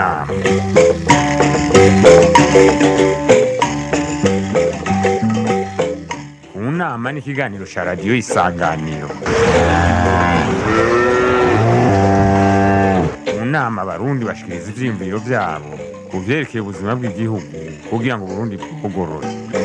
nama. Unama ni ikiganiro cya radiyo Isanganiro. Mu nama abarundi bashikiriza ivyiyumviro vyabo ku vyerekeye ubuzima bw'igihugu kugira ngo Burundi bugorore.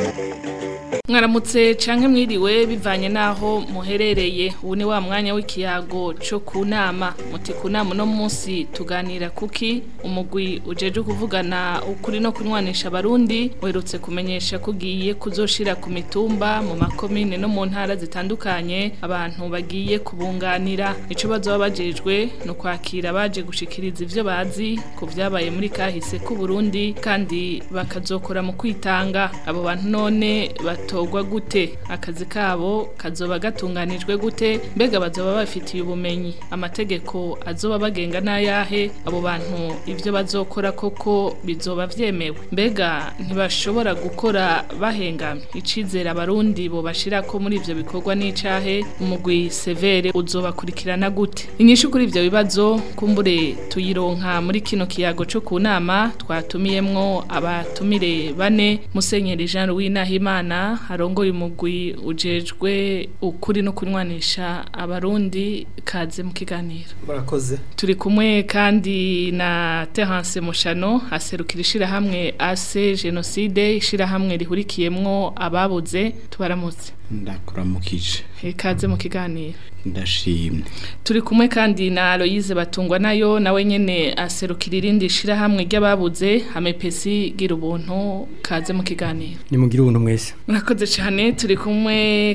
Mwaramutse canke mwiriwe bivanye naho muherereye. Ubu ni wa mwanya w'ikiyago co ku nama. Muti ku nama no munsi tuganira kuki umugwi ujeje kuvugana ukuri no kunywanisha abarundi werutse kumenyesha kugiye kuzoshira ku mitumba mu makomine no mu ntara zitandukanye abantu bagiye kubunganira. Ico bazoba bajejwe no kwakira baje gushikiriza ivyo bazi ku vyabaye muri kahise ku Burundi kandi bakazokora mu kwitanga. Abo bantu none batogwa gute, akazi kabo kazoba gatunganijwe gute, mbega bazoba bafitiye ubumenyi, amategeko azoba bagenga n'ayahe, abo bantu ivyo bazokora koko bizoba vyemewe, mbega ntibashobora gukora bahengamye. Icizera abarundi bo bashirako muri ivyo bikorwa n'icahe, umugwi severe uzobakurikirana gute? Inyishu kuri ivyo bibazo kumbure tuyironka muri kino kiyago co ku nama twatumiyemwo abatumire bane. Musenyeri Jean Louis Nahimana arongoye umugwi ujejwe ukuri no kunywanisha abarundi, kaze mu kiganiro. Barakoze. Turi kumwe kandi na Terence Mushano aserukira ishirahamwe AC Genocide, ishirahamwe rihurikiyemwo ababuze. Tubaramutse. Ndakuramukije. Kaze mu kiganiro. Ndashimye. Turi kumwe kandi na Aloise Batungwa nayo nawe nyene aserukira irindi shirahamwe ry'ababuze Amepesi gira ubuntu, kaze mu kiganiro. Ni mugira ubuntu mwese. Murakoze cyane. Turi kumwe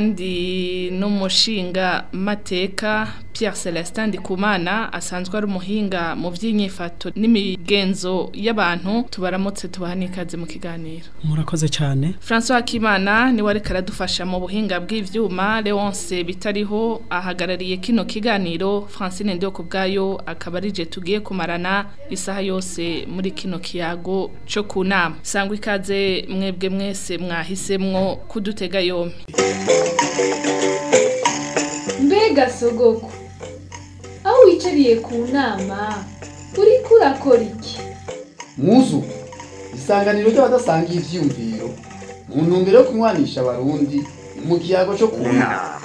kandi n'umushinga mateka Pierre Celestin Ndikumana asanzwe ari umuhinga mu vy'inyifato n'imigenzo y'abantu. Tubaramutse tubahanikaze mu kiganiro. Murakoze cyane. François Kimana ni wari karadufasha mu buhinga bw'ivyuma. Leonce Bitariho ahagarariye kino kiganiro. Francine Ndio kubgayo akabarije tugiye kumarana isaha yose muri kino kiyago cyo ku nama. Sangwa ikaze mwebwe mwese mwahisemwo kudutega yombi. Mbega sogoko, aho wicariye ku nama uri kurakora iki? Muzu isanganiro ry'abadasangiye ivyumviro mu ntumbero yo kunywanisha abarundi mu kiyago cyo ku nama.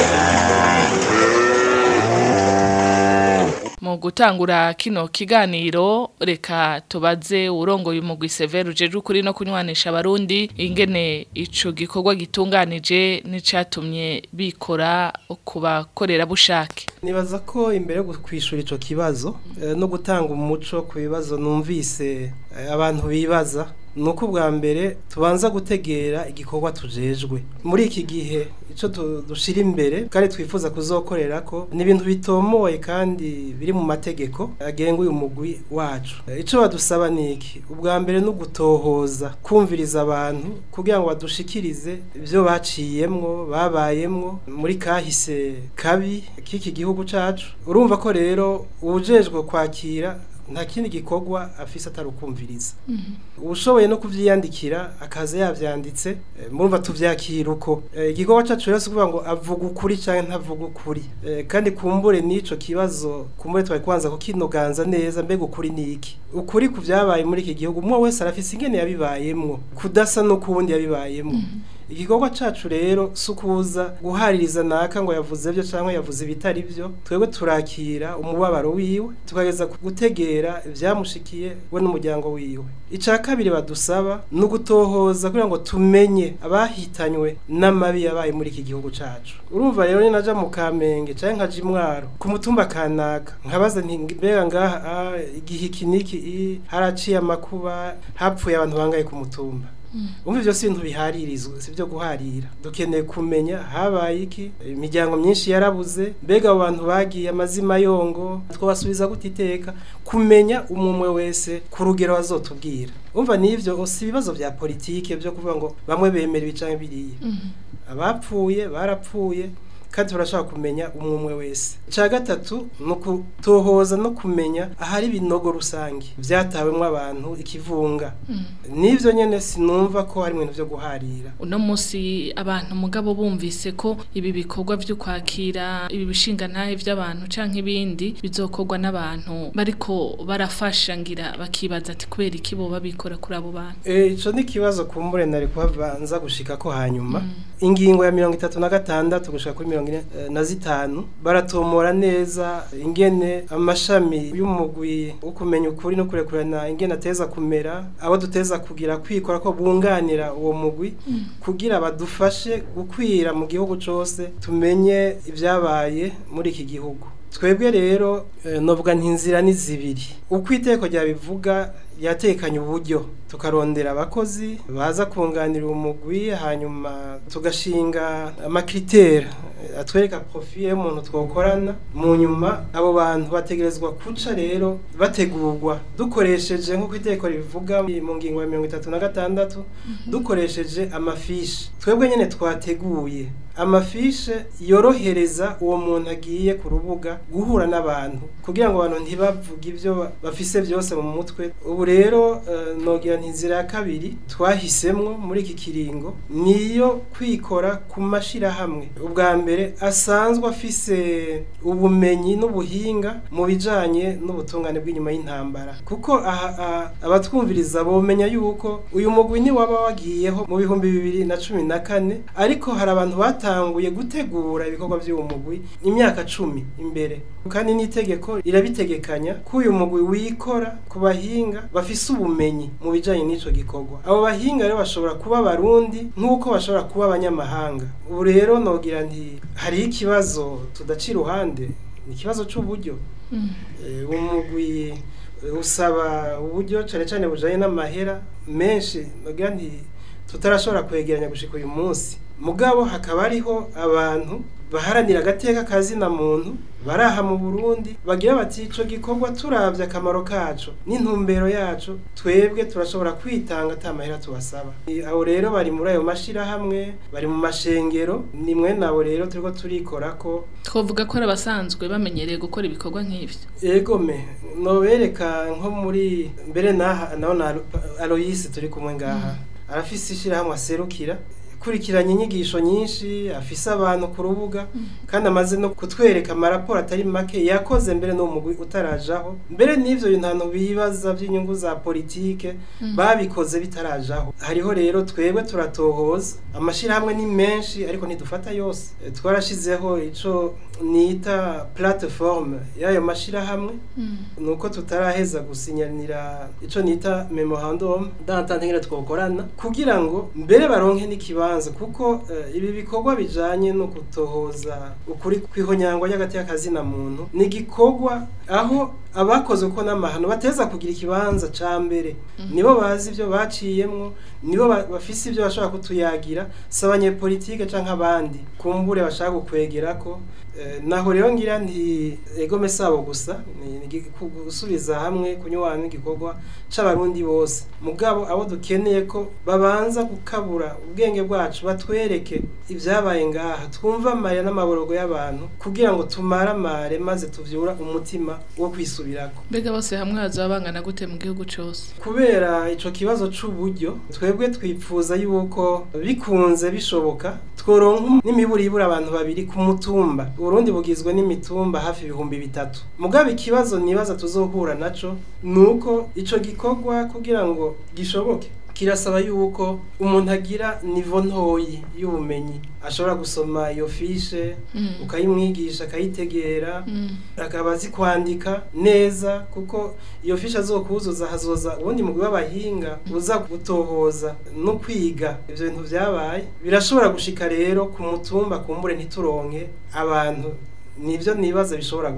Mu gutangura kino kiganiro reka tubaze urongoye umugwi severe ujeje ukuri no kunywanisha abarundi ingene ico gikorwa gitunganije n'icatumye bikora kubakorera bushake. Nibaza ko imbere yo kwishura ico kibazo no gutanga umuco ku bibazo numvise abantu bibaza, nuko bwa mbere tubanza gutegera igikorwa tujejwe muri iki gihe. Ico dushira imbere kandi twifuza kuzokorera ko ni ibintu bitomoye kandi biri mu mategeko agenga uyu mugwi wacu. Ico badusaba niki? Ubwa mbere no gutohoza, kumviriza abantu kugira ngo badushikirize ivyo baciyemwo, babayemwo muri kahise kabi k'iki gihugu cacu. Urumva ko rero ujejwe kwakira nta kindi gikorwa afise atarukumviriza. Ushoboye no kuvyiyandikira akaze yavyanditse, murumva tuvyakira uko. Igikorwa cacu rero kuvuga ngo avuga ukuri canke ntavuga ukuri. Kandi kumbure n'ico kibazo kumbure twari kwanza kukinoganza neza, mbega ukuri niki? Ukuri ku vyabaye muri iki gihugu umwe wese arafise ingene yabibayemwo, kudasa no kundi yabibayemwo. Igikorwa cacu rero sukuza guhaririza naka ngo yavuze byo canke yavuze bitari byo. Twebwe turakira umubabaro wiwe tukageza gutegera ivyamushikiye we n'umuryango wiwe. Ica kabiri badusaba no gutohoza kugira ngo tumenye abahitanywe n'amabi yabaye muri iki gihugu cacu. Urumva rero ni naja mu Kamenge canke nkaje Mwaro ku mutumba kanaka nkabaza nti mbega ngaha igihe kiniki haraciye amakuba, hapfuye abantu bangaye ku mutumba. Umva byose ibintu biharirizwa, sivyo guharira. Dukeneye kumenya habaye iki, imiryango myinshi yarabuze, mbega abo bantu bagiye amazima yongo twabasubiza gutiteka, kumenya umwe wese ku rugero bazotubwira. Umva nivyo si ibibazo vya politike byo kuvuga ngo bamwe bemera ibicanke biriye. Abapfuye barapfuye, kandi turashaka kumenya umwe wese. Ca gatatu nuko tohoza no kumenya ahari binogo rusangi vyatawemwe abantu ikivunga. Nivyo nyene sinumva ko hari ibintu vyo guharira. Uno musi abantu mugabo bumvise ko ibi bikorwa vyo kwakira ibi bishinga ntahe vy'abantu canke ibindi bizokorwa n'abantu bariko barafasha ngira bakibaza ati kubera iki bo babikora kuri abo bantu. Ico ni kibazo kumbure nari kubanza gushika ko hanyuma. Ingingo ya 36 gushika kuri 45 baratomora neza ingene amashami y'umugwi wo kumenya ukuri no kurekurana ingene ateza kumera abo duteza kugira kwikora ko bunganira uwo mugwi kugira badufashe gukwira mu gihugu cose tumenye ibyabaye muri iki gihugu. Twebwe rero novuga ntinzira ni zibiri. Uko iteko ryabivuga yatekanye uburyo tukarondera abakozi baza kunganira umugwi hanyuma tugashinga amakriteri atwereka profil y'umuntu twokorana mu nyuma abo bantu bategerezwa kuca rero bategurwa dukoresheje nko kwiteko rivuga mu ngingo ya 36 dukoresheje amafishi twebwe nyene twateguye amafishe yorohereza uwo muntu agiye ku rubuga guhura n'abantu kugira ngo abantu ntibavuge ibyo bafise byose mu mutwe. Ubu rero nogira ntinzira ya kabiri twahisemwo muri iki kiringo niyo kwikora ku mashira hamwe ubwa mbere asanzwe afise ubumenyi n'ubuhinga mu bijanye n'ubutungane bw'inyuma y'intambara, kuko abatwumviriza bomenya yuko uyu mugwi ni waba wagiyeho mu 2014 ariko hari abantu batanguye gutegura ibikorwa by'uwo mugwi imyaka 10 imbere, kandi n'itegeko rirabitegekanya ko uyu mugwi wikora ku bahinga bafise ubumenyi mu bijanye n'ico gikorwa. Abo bahinga rero bashobora kuba abarundi nk'uko bashobora kuba abanyamahanga. Ubu rero nogira nti hari ikibazo tudaci ruhande, ni ikibazo c'uburyo. Umugwi usaba uburyo cyane bujanye n'amahera menshi, nogira nti tutarashobora kwegeranya gushika uyu munsi. Mugabo hakaba ariho abantu baharanira agateka kazina muntu baraha mu Burundi bagira bati ico gikorwa turavye akamaro kacu n'intumbero yacu twebwe turashobora kwitanga atamahera tubasaba. Abo rero bari muri ayo mashira hamwe, bari mu mashengero, nimwe nabo rero turiko turikorako. Twovuga ko abasanzwe bamenyereye gukora ibikorwa nk'ivyo. Egome nobereka nko muri mbere naho na Aloyse turi kumwe ngaha arafise ishira hamwe aserukira kurikiranye inyigisho nyinshi, afise abantu ku rubuga kandi amaze no kutwereka amaraporo atari make yakoze mbere no mugwi utarajaho. Mbere n'ivyo bintu bibaza by'inyungu za politike babikoze bitarajaho. Hariho rero twebwe turatohoza amashira hamwe ni menshi ariko ntidufata yose. Twarashizeho ico nita plateforme yayo mashira hamwe nuko tutaraheza gusinyanira ico nita memorandum d'entente twokorana kugira ngo mbere baronke n'ikibanza, kuko ibi bikorwa bijanye no kutohoza ukuri kwihonyangwa y'agati y'akazina muntu ni gikorwa aho abakoze uko n'amahano bateza kugira ikibanza ca mbere, nibo bazi ibyo baciyemwo, nibo bafise ibyo bashaka kutuyagira, sabanye politike canke abandi kumbure bashaka gukwegerako. Naho rero ngira nti egome sabo gusa ni gusubiza hamwe kunywana n'igikorwa c'abarundi bose. Mugabo abo dukeneye ko babanza gukabura ubwenge bwacu batwereke ivyabaye ngaha, twumva amarira n'amaborogo y'abantu kugira ngo tumaramare maze tuvyura umutima wo kwisubirako. Mbega bose hamwe bazabangana gute mu gihugu cose? Kubera ico kibazo c'uburyo twebwe twipfuza yuko bikunze bishoboka tworonka n'imiburibura abantu babiri ku mutumba. Urundi bugizwe n'imitumba hafi 3,000. Mugabe ikibazo nibaza tuzohura naco nuko ico gikorwa kugira ngo gishoboke kirasaba yuko umuntu agira nivo ntoyi y'ubumenyi, ashobora gusoma iyo fishe ukayimwigisha akayitegera akaba azi kwandika neza, kuko iyo fishe azokuzuza hazoza ubundi mugwi w'abahinga uza gutohoza no kwiga ivyo bintu vyabaye. Birashobora gushika rero ku mutumba kumbure ntituronke abantu, nivyo nibaza bishobora gushika.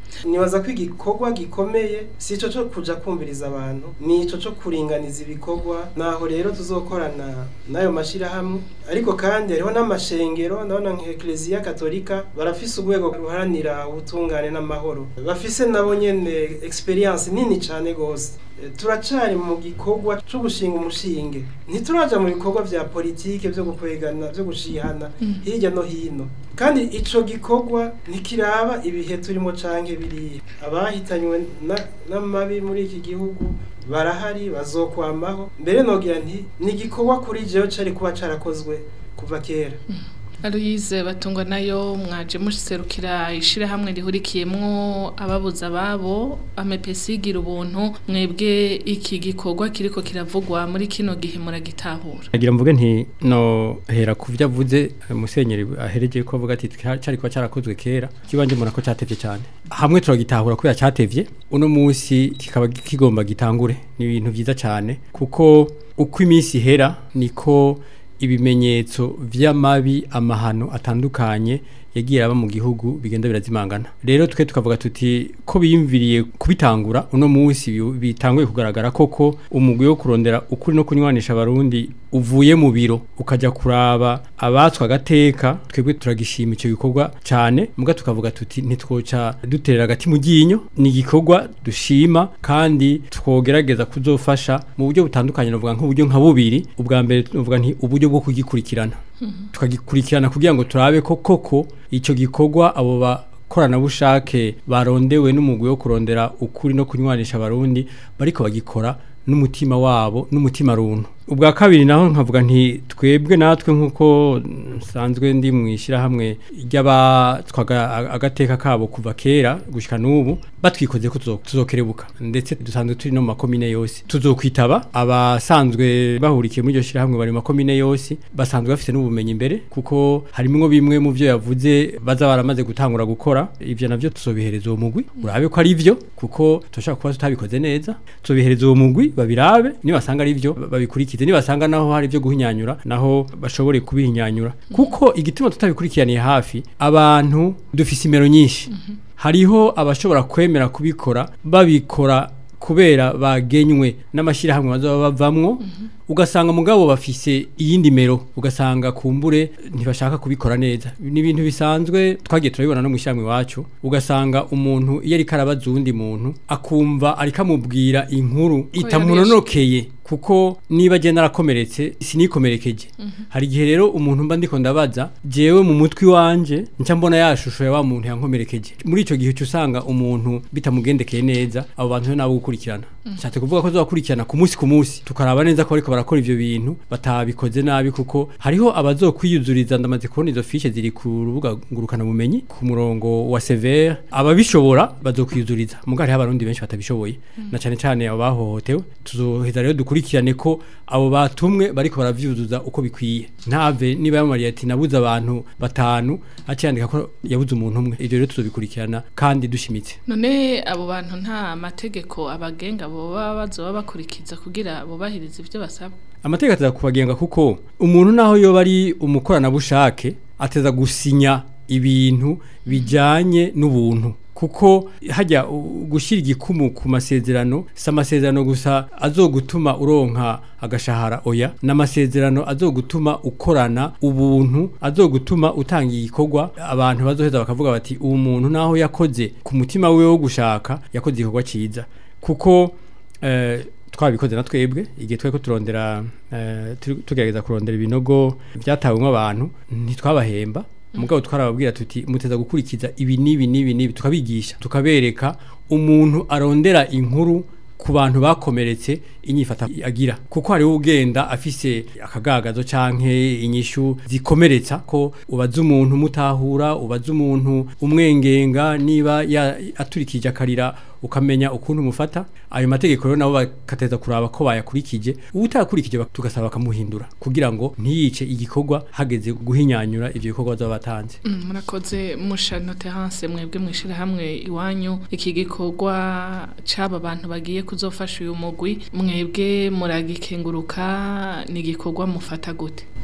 nibaza ko igikorwa gikomeye si ico cyo kuja kumviriza abantu ni ico cyo kuringaniza ibikorwa naho rero tuzokorana nayo mashirahamwe ariko kandi hariho n'amashengero ndabona nka Ecclesia Katolika barafise urwego ruharanira ubutungane n'amahoro bafise nabo nyene experience nini cane gose turacari mu gikorwa cyo gushinga umushinge ntituraja mu bikorwa vya politike byo gukwegana byo gushihana hirya no hino kandi ico gikorwa ntikiraba ibihe turimo canke biriya abahitanywe n'amabi muri iki gihugu barahari bazokwamaho mbere nogira nti ni igikorwa kuri jewe cari kuba carakozwe kuva kera Aloise Batungwa nayo mwaje muserukira ishirahamwe rihurikiyemwo ababuza babo amepesi gira ubuntu mwebwe iki gikorwa kiriko kiravugwa muri kino gihe muragitahura agira mvuge nti no hera kuvya vuze musenyeri ahereje ko avuga ati cyari kwa cyarakozwe kera kibanje murako cyatevye cyane hamwe turagitahura ko cyatevye uno munsi kikaba kigomba gitangure ni ibintu byiza cyane kuko uko iminsi hera niko ibimenyetso vy'amabi amahano atandukanye yagiye aba mu gihugu bigenda birazimangana rero twe tukavuga tuti ko biyumviriye kubitangura uno munsi bitanguye kugaragara koko umugwi wo kurondera ukuri no kunywanisha abarundi uvuye mu biro ukaja kuraba abatswa gateka twebwe turagishima ico gikorwa cyane muga tukavuga tuti ntitwoca duterera agati mu ginyo ni gikorwa dushima kandi twogerageza kuzofasha mu buryo butandukanye novuga nk'uburyo nka bubiri ubwa mbere novuga nti uburyo bwo kugikurikirana tukagikurikirana kugira ngo turabe ko koko ico gikorwa abo bakorana bushake barondewe n'umugwi wo kurondera ukuri no kunywanisha abarundi bariko bagikora n'umutima wabo n'umutima runtu ubwa kabiri naho nkavuga nti twebwe natwe nkuko nsanzwe ndi mwishira hamwe ry'abatwaga agateka kabo kuva kera gushika n'ubu batwikoze ko tuzokerebuka ndetse dusanzwe turi no makomine yose tuzokwitaba abasanzwe bahurikiye muri iryo shira hamwe bari makomine yose basanzwe bafite n'ubumenyi imbere kuko harimo bimwe mu byo yavuze baza baramaze gutangura gukora ivyo navyo tuzobihereza uwo mugwi urabe ko ari ivyo kuko toshaka kuba tutabikoze neza tuzobihereza uwo mugwi babirabe ni basanga ari ivyo babikurikira nibasanga naho hari byo guhinyanyura naho bashobore kubihinyanyura kuko igituma tutabikurikiraniye hafi abantu dufise imero nyinshi hariho abashobora kwemera kubikora babikora kubera bagenywe n'amashirahamwe bazaba bavamwo ugasanga mugabo bafise iyindi mero ugasanga kumbure ntibashaka kubikora neza ni ibintu bisanzwe twagiye turabibona no mushyamwe wacu ugasanga umuntu iyo ari karabaza undi muntu akumva ari kamubwira inkuru itamunonokeye kuko niba je narakomeretse sinikomerekeje hari gihe rero umuntu mba ndiko ndabaza jewe mu mutwi wanje nca mbona yashusho ya wa muntu yankomerekeje muri ico gihe cyusanga umuntu bitamugendekeye neza abo bantu nabo gukurikirana cyate kuvuga ko zokurikirana ku munsi tukaraba neza ko ariko barakora ivyo bintu batabikoze nabi kuko hariho abazokwiyuzuriza ndamaze kubona izo fiche ziri ku rubuga ngurukana bumenyi ku murongo wa severe ababishobora bazokwiyuzuriza mugari abarundi benshi batabishoboye na cyane cyane abo bahohotewe tuzoheza rero dukurikirane ko abo batumwe bariko baravyuzuza uko bikwiye ntave niba yamariye ati nabuza abantu batanu aciyandika ko yabuze umuntu umwe ivyo rero tuzobikurikirana kandi dushimitse none abo bantu nta mategeko abagenga bo bazoba bakurikiza kugira bubahirize ivyo basaba amategeko ateza kubagenga kuko umuntu naho yoba ari umukorana bushake ateza gusinya ibintu bijanye n'ubuntu kuko hajya gushira igikumu ku masezerano samasezerano gusa azogutuma uronka agashahara oya n'amasezerano azogutuma ukorana ubuntu azogutuma utanga igikorwa abantu bazoheza bakavuga bati uwo muntu naho yakoze ku mutima wiwe wo gushaka yakoze igikorwa ciza kuko twabikoze na twebwe igihe tweko turondera tugerageza kurondera ibinogo byatawemwe abantu ntitwabahemba mugabo twarababwira tuti muteza gukurikiza ibi nibi tukabigisha tukabereka umuntu arondera inkuru ku bantu bakomeretse inyifata agira kuko hari ugenda afise akagagazo canke inyishu zikomeretsa ko ubaza umuntu mutahura ubaza umuntu umwengenga niba aturikije akarira ukamenya ukuntu mufata ayo mategeko rero nabo bakateza kuraba ko bayakurikije utakurikije tugasaba bakamuhindura kugira ngo ntiyice igikorwa hageze guhinyanyura ivyo bikorwa batanze murakoze mushano Terence mwebwe mwishira hamwe iwanyu iki gikorwa caba abantu bagiye kuzofasha uyu mugwi mwebwe muragikenguruka ni gikorwa mufata gute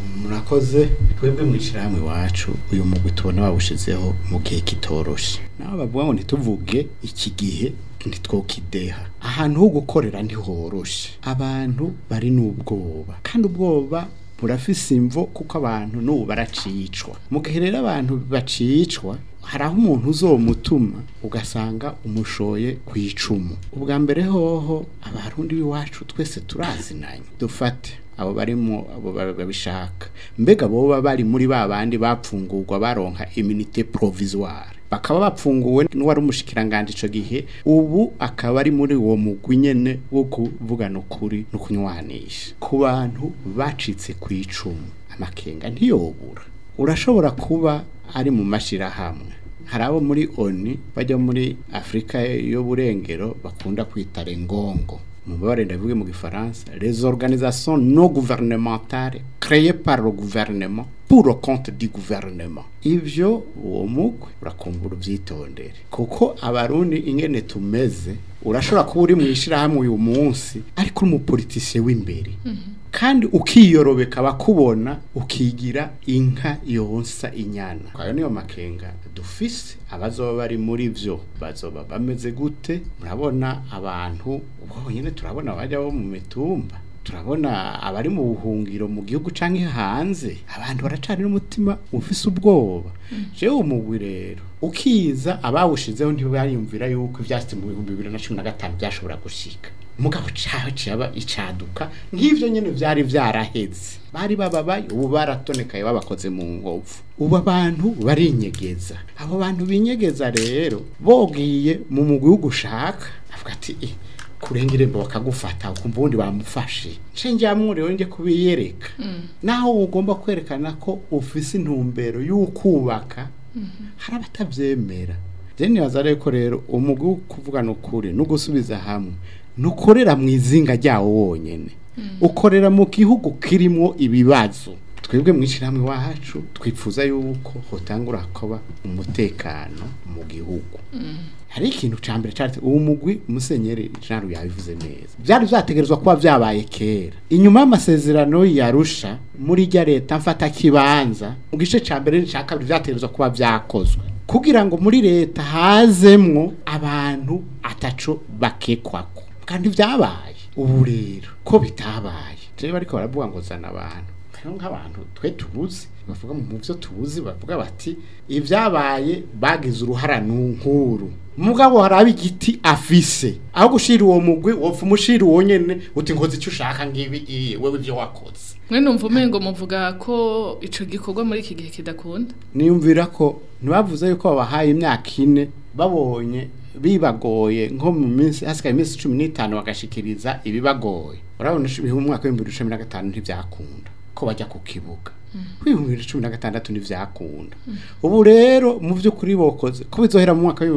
murakoze twebwe mwishirahamwe wacu uyu mugwi tubona wawushizeho mu gihe kitoroshe naho bavuga ngo ntituvuge iki gihe ntitwokideha ahantu ho gukorera ntihoroshe abantu bari n'ubwoba kandi ubwoba burafise imvo kuko abantu n'ubu baracicwa mu gihe rero abantu bacicwa hari aho umuntu uzomutuma ugasanga umushoye ku icumu ubwa mbere hoho abarundi b'iwacu twese turazinanye dufate abo barimo abo babishaka mbega boba bari muri babandi bapfungurwa baronka immunité provisoire bakaba bapfunguwe n'uwari umushikiranganje ico gihe ubu akaba ari muri uwo mugwi nyene wo kuvugana ukuri no kunywanisha ku bantu bacitse ku icumu amakenga ntiyobura urashobora kuba ari mu mashirahamwe hari abo muri ONU bajya muri Afrika yo burengero bakunda kwita rengongo mu bare ndavuge mu gifaransa les organisations non gouvernementales créées par le gouvernement pour le compte du gouvernement ivyo uwo mugwe urakumbura uvyitondere kuko abarundi ingene tumeze urashobora kuba uri mwishira hamwe uyu munsi ariko umupolitisye w'imbere kandi ukiyorobeka bakubona ukigira inka yonsa inyana kwayo niyo makenga dufise abazoba bari muri vyo bazoba bameze gute murabona abantu ubwo nyene turabona bajya bo mu mitumba turabona abari mu buhungiro mu gihugu canke hanze abantu baracari n'umutima ufise ubwoba jewe umugwi rero ukiza abawushizeho ntibayumvira yuko ivyasti mu 2015 byashobora gushika mugabo cawe cyaba icaduka nk'ivyo nyene vyari vyaraheze bari bababaye ubu baratonekaye babakoze mu ngovu ubu abantu barinyegeza abo bantu binyegeza rero bogiye mu mugwi w'ugushaka avuga ati kurengere bakagufata ukumva undi bamufashe cenjamwe rero nje kubiyereka naho ugomba kwerekana ko ufise intumbero y'ukubaka hari abatavyemera deni bazare ko rero umugwi kuvugana ukuri no gusubiza hamwe nukorera mwizinga ryawo wonyene ukorera mu gihugu kirimo ibibazo twebwe mwishirahamwe wacu twipfuza yuko hotangura kuba umutekano mu gihugu hari ikintu cambere cyari uwo mugwi umusenyeri Jean yabivuze neza byari byategerezwa kuba byabaye kera inyuma y'amasezerano yarusha muri rya leta mfata kibanza mu gice cambere nshaka byategerezwa kuba byakozwe kugira ngo muri leta hazemwo abantu ataco bakekwako kandi byabaye ubu rero ko bitabaye je bariko baravuga ngo zana abantu nk'abantu twe tubuzi bavuga mu byo tubuzi bavuga bati ivyabaye bagize uruhara nkuru mugabo harabi igiti afise aho gushira uwo mugwi wopfa umushira wonyene uti ngozi icyo ushaka ngibi wewe ivyo wakoze mwe numva umengo muvuga ko ico gikorwa muri iki gihe kidakunda niyumvira ko ntibavuze yuko babahaye imyaka 4 babonye bibagoye nko mu minsi hasikaye iminsi 15 bagashikiriza ibibagoye urabona mu mwaka wa 2015 ntivyakunda ko bajya ku kibuga kwihumira 16 ntivyakunda ubu rero mu vy'ukuri bokoze ko bizohera mu mwaka wa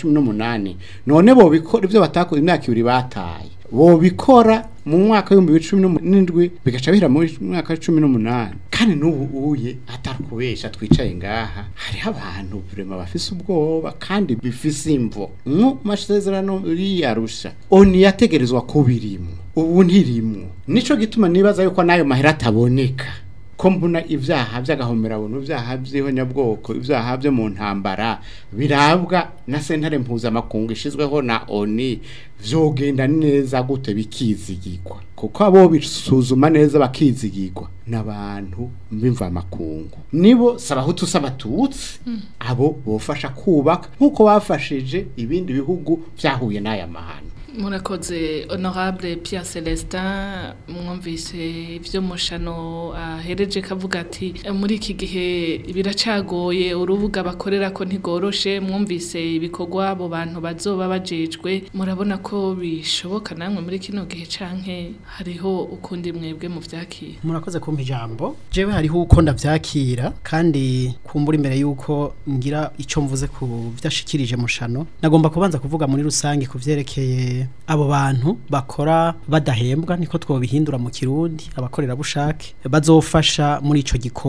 2018 none bo bikora ivyo batakoze imyaka 2 bataye bo bikora mu mwaka wa 2017 bigaca bihera mu mwaka wa 2018 kandi n'ubu uye atarukubesha twicaye ngaha hari abantu vraiment bafise ubwoba kandi bifise imvo mu masezerano yarusha oni yategerezwa kubirimo ubu ntirimo nico gituma nibaza yuko nayo mahera ataboneka ko mbona ivyaha by'agahomera buntu ivyaha by'ihonyabwoko ivyaha byo mu ntambara birabwa na sentare mpuzamakungu ishizweho na ONU vyogenda neza gute bikizigirwa kuko abo bisuzuma neza bakizigirwa n'abantu bimva makungu nibo sabahutu sabatutsi abo bofasha kubaka nkuko bafashije ibindi bihugu vyahuye n'aya mahano murakoze honorable Pierre Celestin mwumvise ivyo mushano ahereje kavuga ati muri iki gihe biracagoye urubuga bakorera ko ntigoroshe mwumvise ibikorwa abo bantu bazoba bajejwe murabona ko bishoboka namwe muri kino gihe canke hariho ukundi mwebwe mu vyakira murakoze kumpa ijambo jewe hariho uko ndavyakira kandi kumbura imbere yuko ngira ico mvuze ku vyashikirije mushano nagomba kubanza kuvuga muri rusangi kuvyerekeye abo bantu bakora badahembwa niko twobihindura mu Kirundi abakorera bushake bazofasha muri ico gikorwa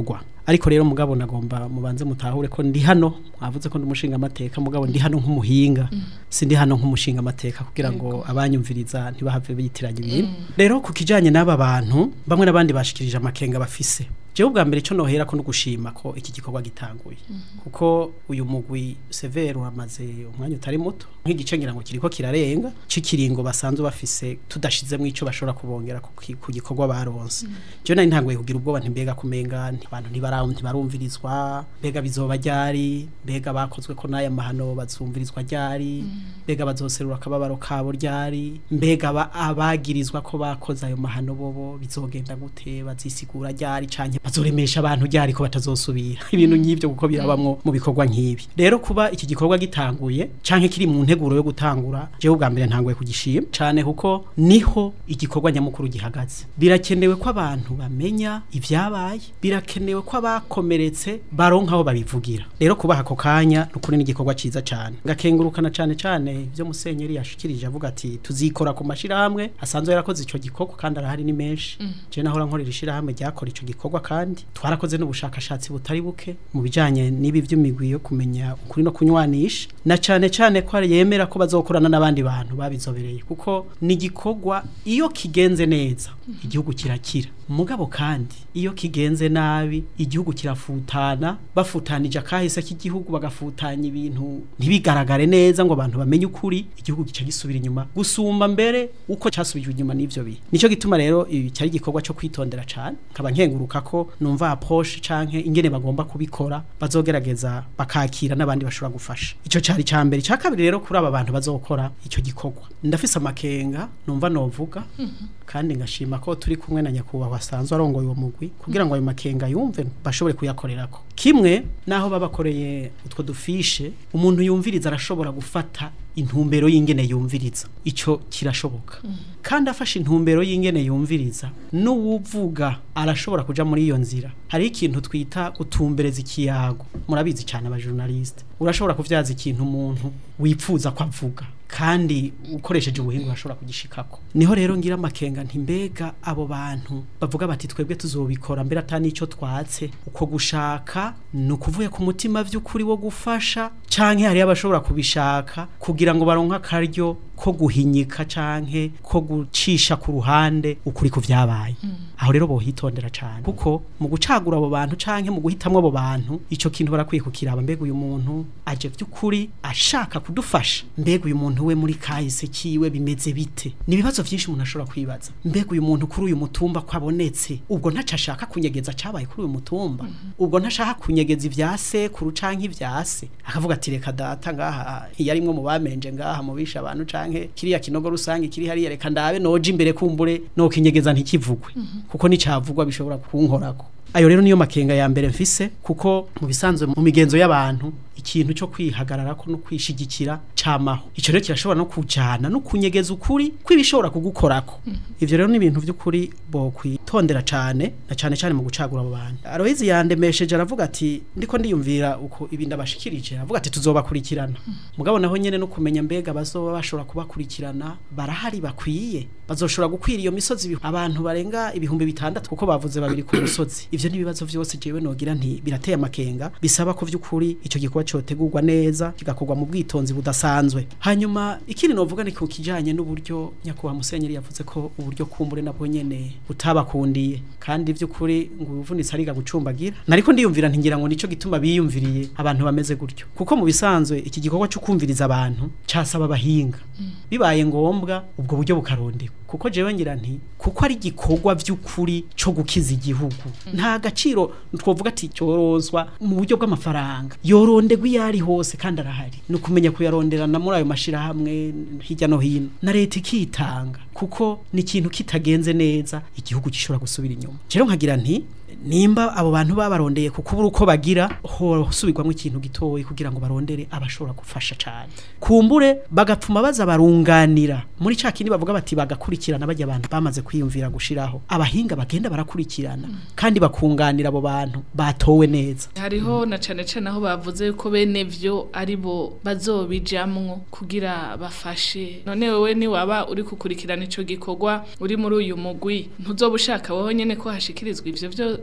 ariko rero mugabo nagomba mubanze mutahure ko ndi hano mwavuze ko ndi umushinga amateka mugabo ndi hano nk'umuhinga sindi hano nk'umushinga amateka kugira ngo abanyumviriza ntibahave bitiranya ibintu rero ku kijanye n'aba bantu bamwe n'abandi bashikirije amakenga bafise jewe ubwa mbere ico nohera ko no gushima ko iki gikorwa gitanguye kuko uyu mugwi severe uramaze umwanya utari muto nk'igice ngira ngo kiriko kirarenga cikiringo basanzwe bafise tudashizemo ico bashobora kubongera ku gikorwa baronse je nari ntanguye kugira ubwoba ntimbega kumenga abantu ntibarumvirizwa mbega bizoba ryari mbega bakozwe ko n'aya mahano bazumvirizwa ryari mbega bazoserura akababaro kabo ryari mbega abagirizwa ko bakoze ayo mahano bobo bizogenda gute bazisigura ryari canke bazoremesha abantu ryari ko batazosubira ibintu nk'ivyo kuko birabamwo mu bikorwa nk'ibi rero kuba iki gikorwa gitanguye canke kiri mu nteguro yo gutangura jewe ubwa mbere ntanguye kugishima cane kuko niho igikorwa nyamukuru gihagaze birakenewe ko abantu bamenya ivyabaye birakenewe ko abakomeretse baronka aho babivugira rero kubaha ako kanya nukuri n'igikorwa ciza cane ngakengurukana cane ivyo musenyeri yashikirije avuga ati tuzikora ku mashirahamwe asanzwe yarakoze ico gikorwa kandi arahari ni menshi je nahora nkorera ishirahamwe ryakora ico gikorwa kandi twarakoze n'ubushakashatsi butari buke mu bijanye n'ibi vy'imigwi yo kumenya ukuri no kunywanisha na cane ko yemera ko bazokorana n'abandi bantu babizobereye kuko ni gikorwa iyo kigenze neza igihugu kirakira mugabo kandi iyo kigenze nabi igihugu kirafutana bafutanije akahise k'igihugu bagafutanya ibintu ntibigaragare neza ngo abantu bamenye ukuri igihugu gica gisubira inyuma gusumba mbere uko cyasubijwe inyuma n'ivyo bihe nico gituma rero ibi cyari gikorwa cyo kwitondera cane nkaba nkenguruka ko numva approche canke ingene bagomba kubikora bazogerageza bakakira n'abandi bashobora gufasha ico cari ca mbere ca kabiri rero kuri aba bantu bazokora ico gikorwa ndafise amakenga numva novuga kandi ngashima ko turi kumwe na nyakubahwa asanzwe arongoye uwo mugwi kugira ngo ayo makenga yumve bashobore kuyakorerako kimwe naho babakoreye utwo dufishe umuntu yumviriza arashobora gufata intumbero y'ingene yumviriza ico kirashoboka kandi afashe intumbero y'ingene yumviriza n'uwuvuga arashobora kuja muri iyo nzira hari ikintu twita gutumbereza ikiyago murabizi cyane aba journaliste urashobora kuvyaza ikintu umuntu wipfuza ko avuga kandi ukoresheje ubuhinga urashobora kugishikako niho rero ngira amakenga ntimbega abo bantu bavuga bati twebwe tuzobikora mbere atani ico twatse uko gushaka nukuvuye ku mutima vy'ukuri wo gufasha canke hari abashobora kubishaka kugira ngo baronka karyo ko guhinyika canke ko gucisha ku ruhande ukuri ku vyabaye aho rero bohitondera cane kuko mu gucagura abo bantu canke mu guhitamwo abo bantu ico kintu barakwiye kukiraba mbega uyu muntu aje vy'ukuri ashaka kudufasha mbega uyu muntu we muri kahise kiwe bimeze bite ni ibibazo vyinshi umuntu ashobora kwibaza mbega uyu muntu kuri uyu mutumba kwabonetse ubwo ntaca ashaka kunyegeza cabaye kuri uyu mutumba ubwo ntashaka kunyegeza ivyase kuru canke ivyase akavuga ati reka data ngaha yarimwe mu bamenje ngaha mu bisha abantu canke kiriya kinogo rusange kiri hariya reka ndabe noje imbere kumbure no kinyegeza ntikivugwe kuko nicavugwa bishobora kunkorako ayo rero niyo makenga ya mbere mfise kuko mu bisanzwe mu migenzo y'abantu ikintu cyo kwihagarara ko no kwishigikira camaho ico rero kirashobora no kujana no kunyegeza ukuri kwibishobora kugukorako ivyo rero ni ibintu vy'ukuri bo kwitondera cane na cane mu gucagura abo bantu Aloyizi yandemesheje aravuga ati ndiko ndiyumvira uko ibinda bashikirije avuga ati tuzobakurikirana mugabo naho nyene no kumenya mbega bazoba bashobora kubakurikirana barahari bakwiye bazoshobora gukwira iyo misozi abantu barenga ibihumbi 6 kuko bavuze babiri ku musozi ivyo ni ibibazo vyose jewe nogira nti birateye amakenga bisaba ko vy'ukuri ico gikorwa cotegurwa neza kigakorwa mu bwitonzi budasanzwe hanyuma ikindi novuga ni ku kijanye n'uburyo nyakubahwa musenyeri yavuze ko uburyo kumbure nabwo nyene butabakundiye kandi vy'ukuri ngo ubuvunitse ariga gucumbagira nariko ndiyumvira ntingira ngo nico gituma biyumviriye abantu bameze gutyo kuko mu bisanzwe iki gikorwa cyo kumviriza abantu casaba abahinga bibaye ngombwa ubwo buryo bukarondeka kuko jewe ngira nti kuko ari gikorwa vy'ukuri cyo gukiza igihugu nta gaciro twovuga ati cyorozwa mu buryo bw'amafaranga yorondegwa yari hose kandi arahari no kumenya kuyaronderana muri ayo mashira hamwe hirya no hino na leta ikitanga kuko ni ikintu kitagenze neza igihugu gishobora gusubira inyuma rero nkagira nti nimba abo bantu babarondeye kukubura uko bagira hosubirwamo ikintu gitoyi kugira ngo barondere abashobora gufasha cyane kumbure bagapfuma baza barunganira muri ca kindi bavuga bati bagakurikirana bajya abantu bamaze kwiyumvira gushiraho abahinga bagenda barakurikirana kandi bakunganira abo bantu batowe neza hariho na cane aho bavuze ko bene vyo ari bo bazobijamwo kugira bafashe none wewe ni waba uri kukurikirana ico gikorwa uri muri uyu mugwi ntuzobushaka wowe nyene ko hashikirizwa ivyo vyo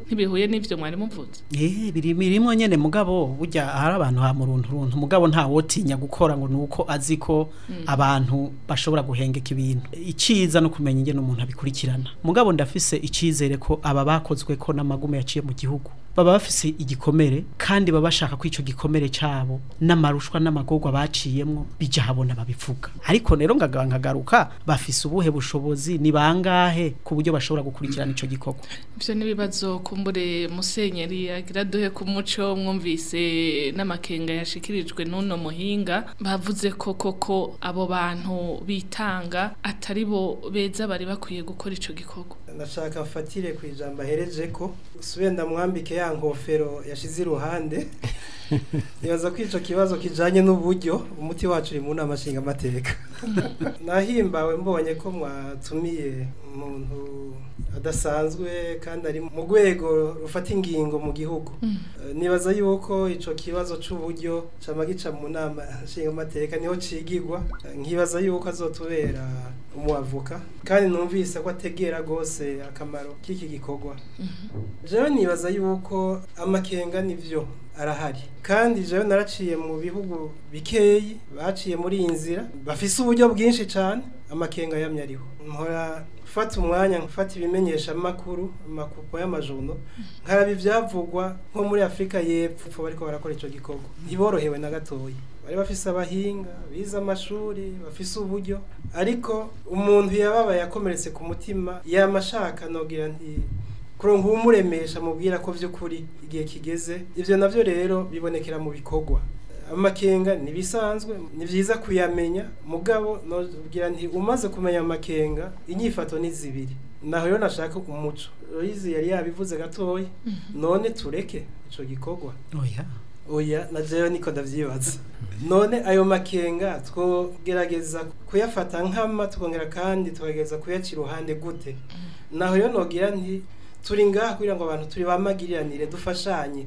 ntibihuye n'ivyo mwari muvuze birimo nyene mugabo burya hari abantu ha muruntu mugabo nta wotinya gukora ngo nuko aziko abantu bashobora guhengeka ibintu iciza no kumenya ingene umuntu abikurikirana mugabo ndafise icizere ko aba bakozwe ko n'amagume yaciye mu gihugu baba bafise igikomere kandi baba bashaka ko ico gikomere cabo n'amarushwa n'amagorwa baciyemwo bija habona babivuga ariko rero nkagaruka bafise ubuhe bushobozi ni bangahe ku buryo bashobora gukurikirana ico gikorwa ivyo nibibazo kumbure musenyeri agira duhe ku muco mwumvise n'amakenga yashikirijwe n'uno muhinga bavuze koko abo bantu bitanga atari bo beza bari bakwiye gukora ico gikorwa ndashaka mfatire ku ijambo ahereje ko usubenda mwambike ya nkofero yashize iruhande nibaza ko ico kibazo kijanye n'uburyo umuti wacu uri mu nama nshinga amateka nahimbawe mbonye ko mwatumiye umuntu adasanzwe kandi ari mu rwego rufata ingingo mu gihugu nibaza yuko ico kibazo c'uburyo camagica mu nama nshinga amateka niho cigirwa nkibaza yuko azotubera umuavoka kandi numvise ko ategera gose akamaro k'iki gikorwa jewe nibaza yuko amakenga nivyo arahari kandi jewe naraciye mu bihugu bikeyi baciye muri iyi nzira bafise uburyo bwinshi cyane amakenga yamye ariho mpora fata umwanya mfata ibimenyesha makuru amakupo y'amajono nkarabi vyavugwa nko muri Afrika y'Epfo bariko barakora ico gikorwa ntiborohewe na gatoyi bari bafise abahinga biza amashuri bafise uburyo ariko umuntu yababaye yakomeretse ku mutima yamashaka nogira nti kuronka umuremesha mubwira ko vy'ukuri igihe kigeze ivyo navyo rero bibonekera mu bikorwa amakenga nibisanzwe ni vyiza kuyamenya mugabo nogira nti umaze kumenya amakenga inyifato ni zibiri naho yo nashaka umuco Loise yari yabivuze gatoyi none tureke ico gikorwa oya na jewe niko ndavyibaza none ayo makenga twogerageza kuyafata nkama tukongera kandi tukagerageza kuyaca iruhande gute naho yo nogira nti turi ngaha kugira ngo abantu turi bamagiriranire dufashanye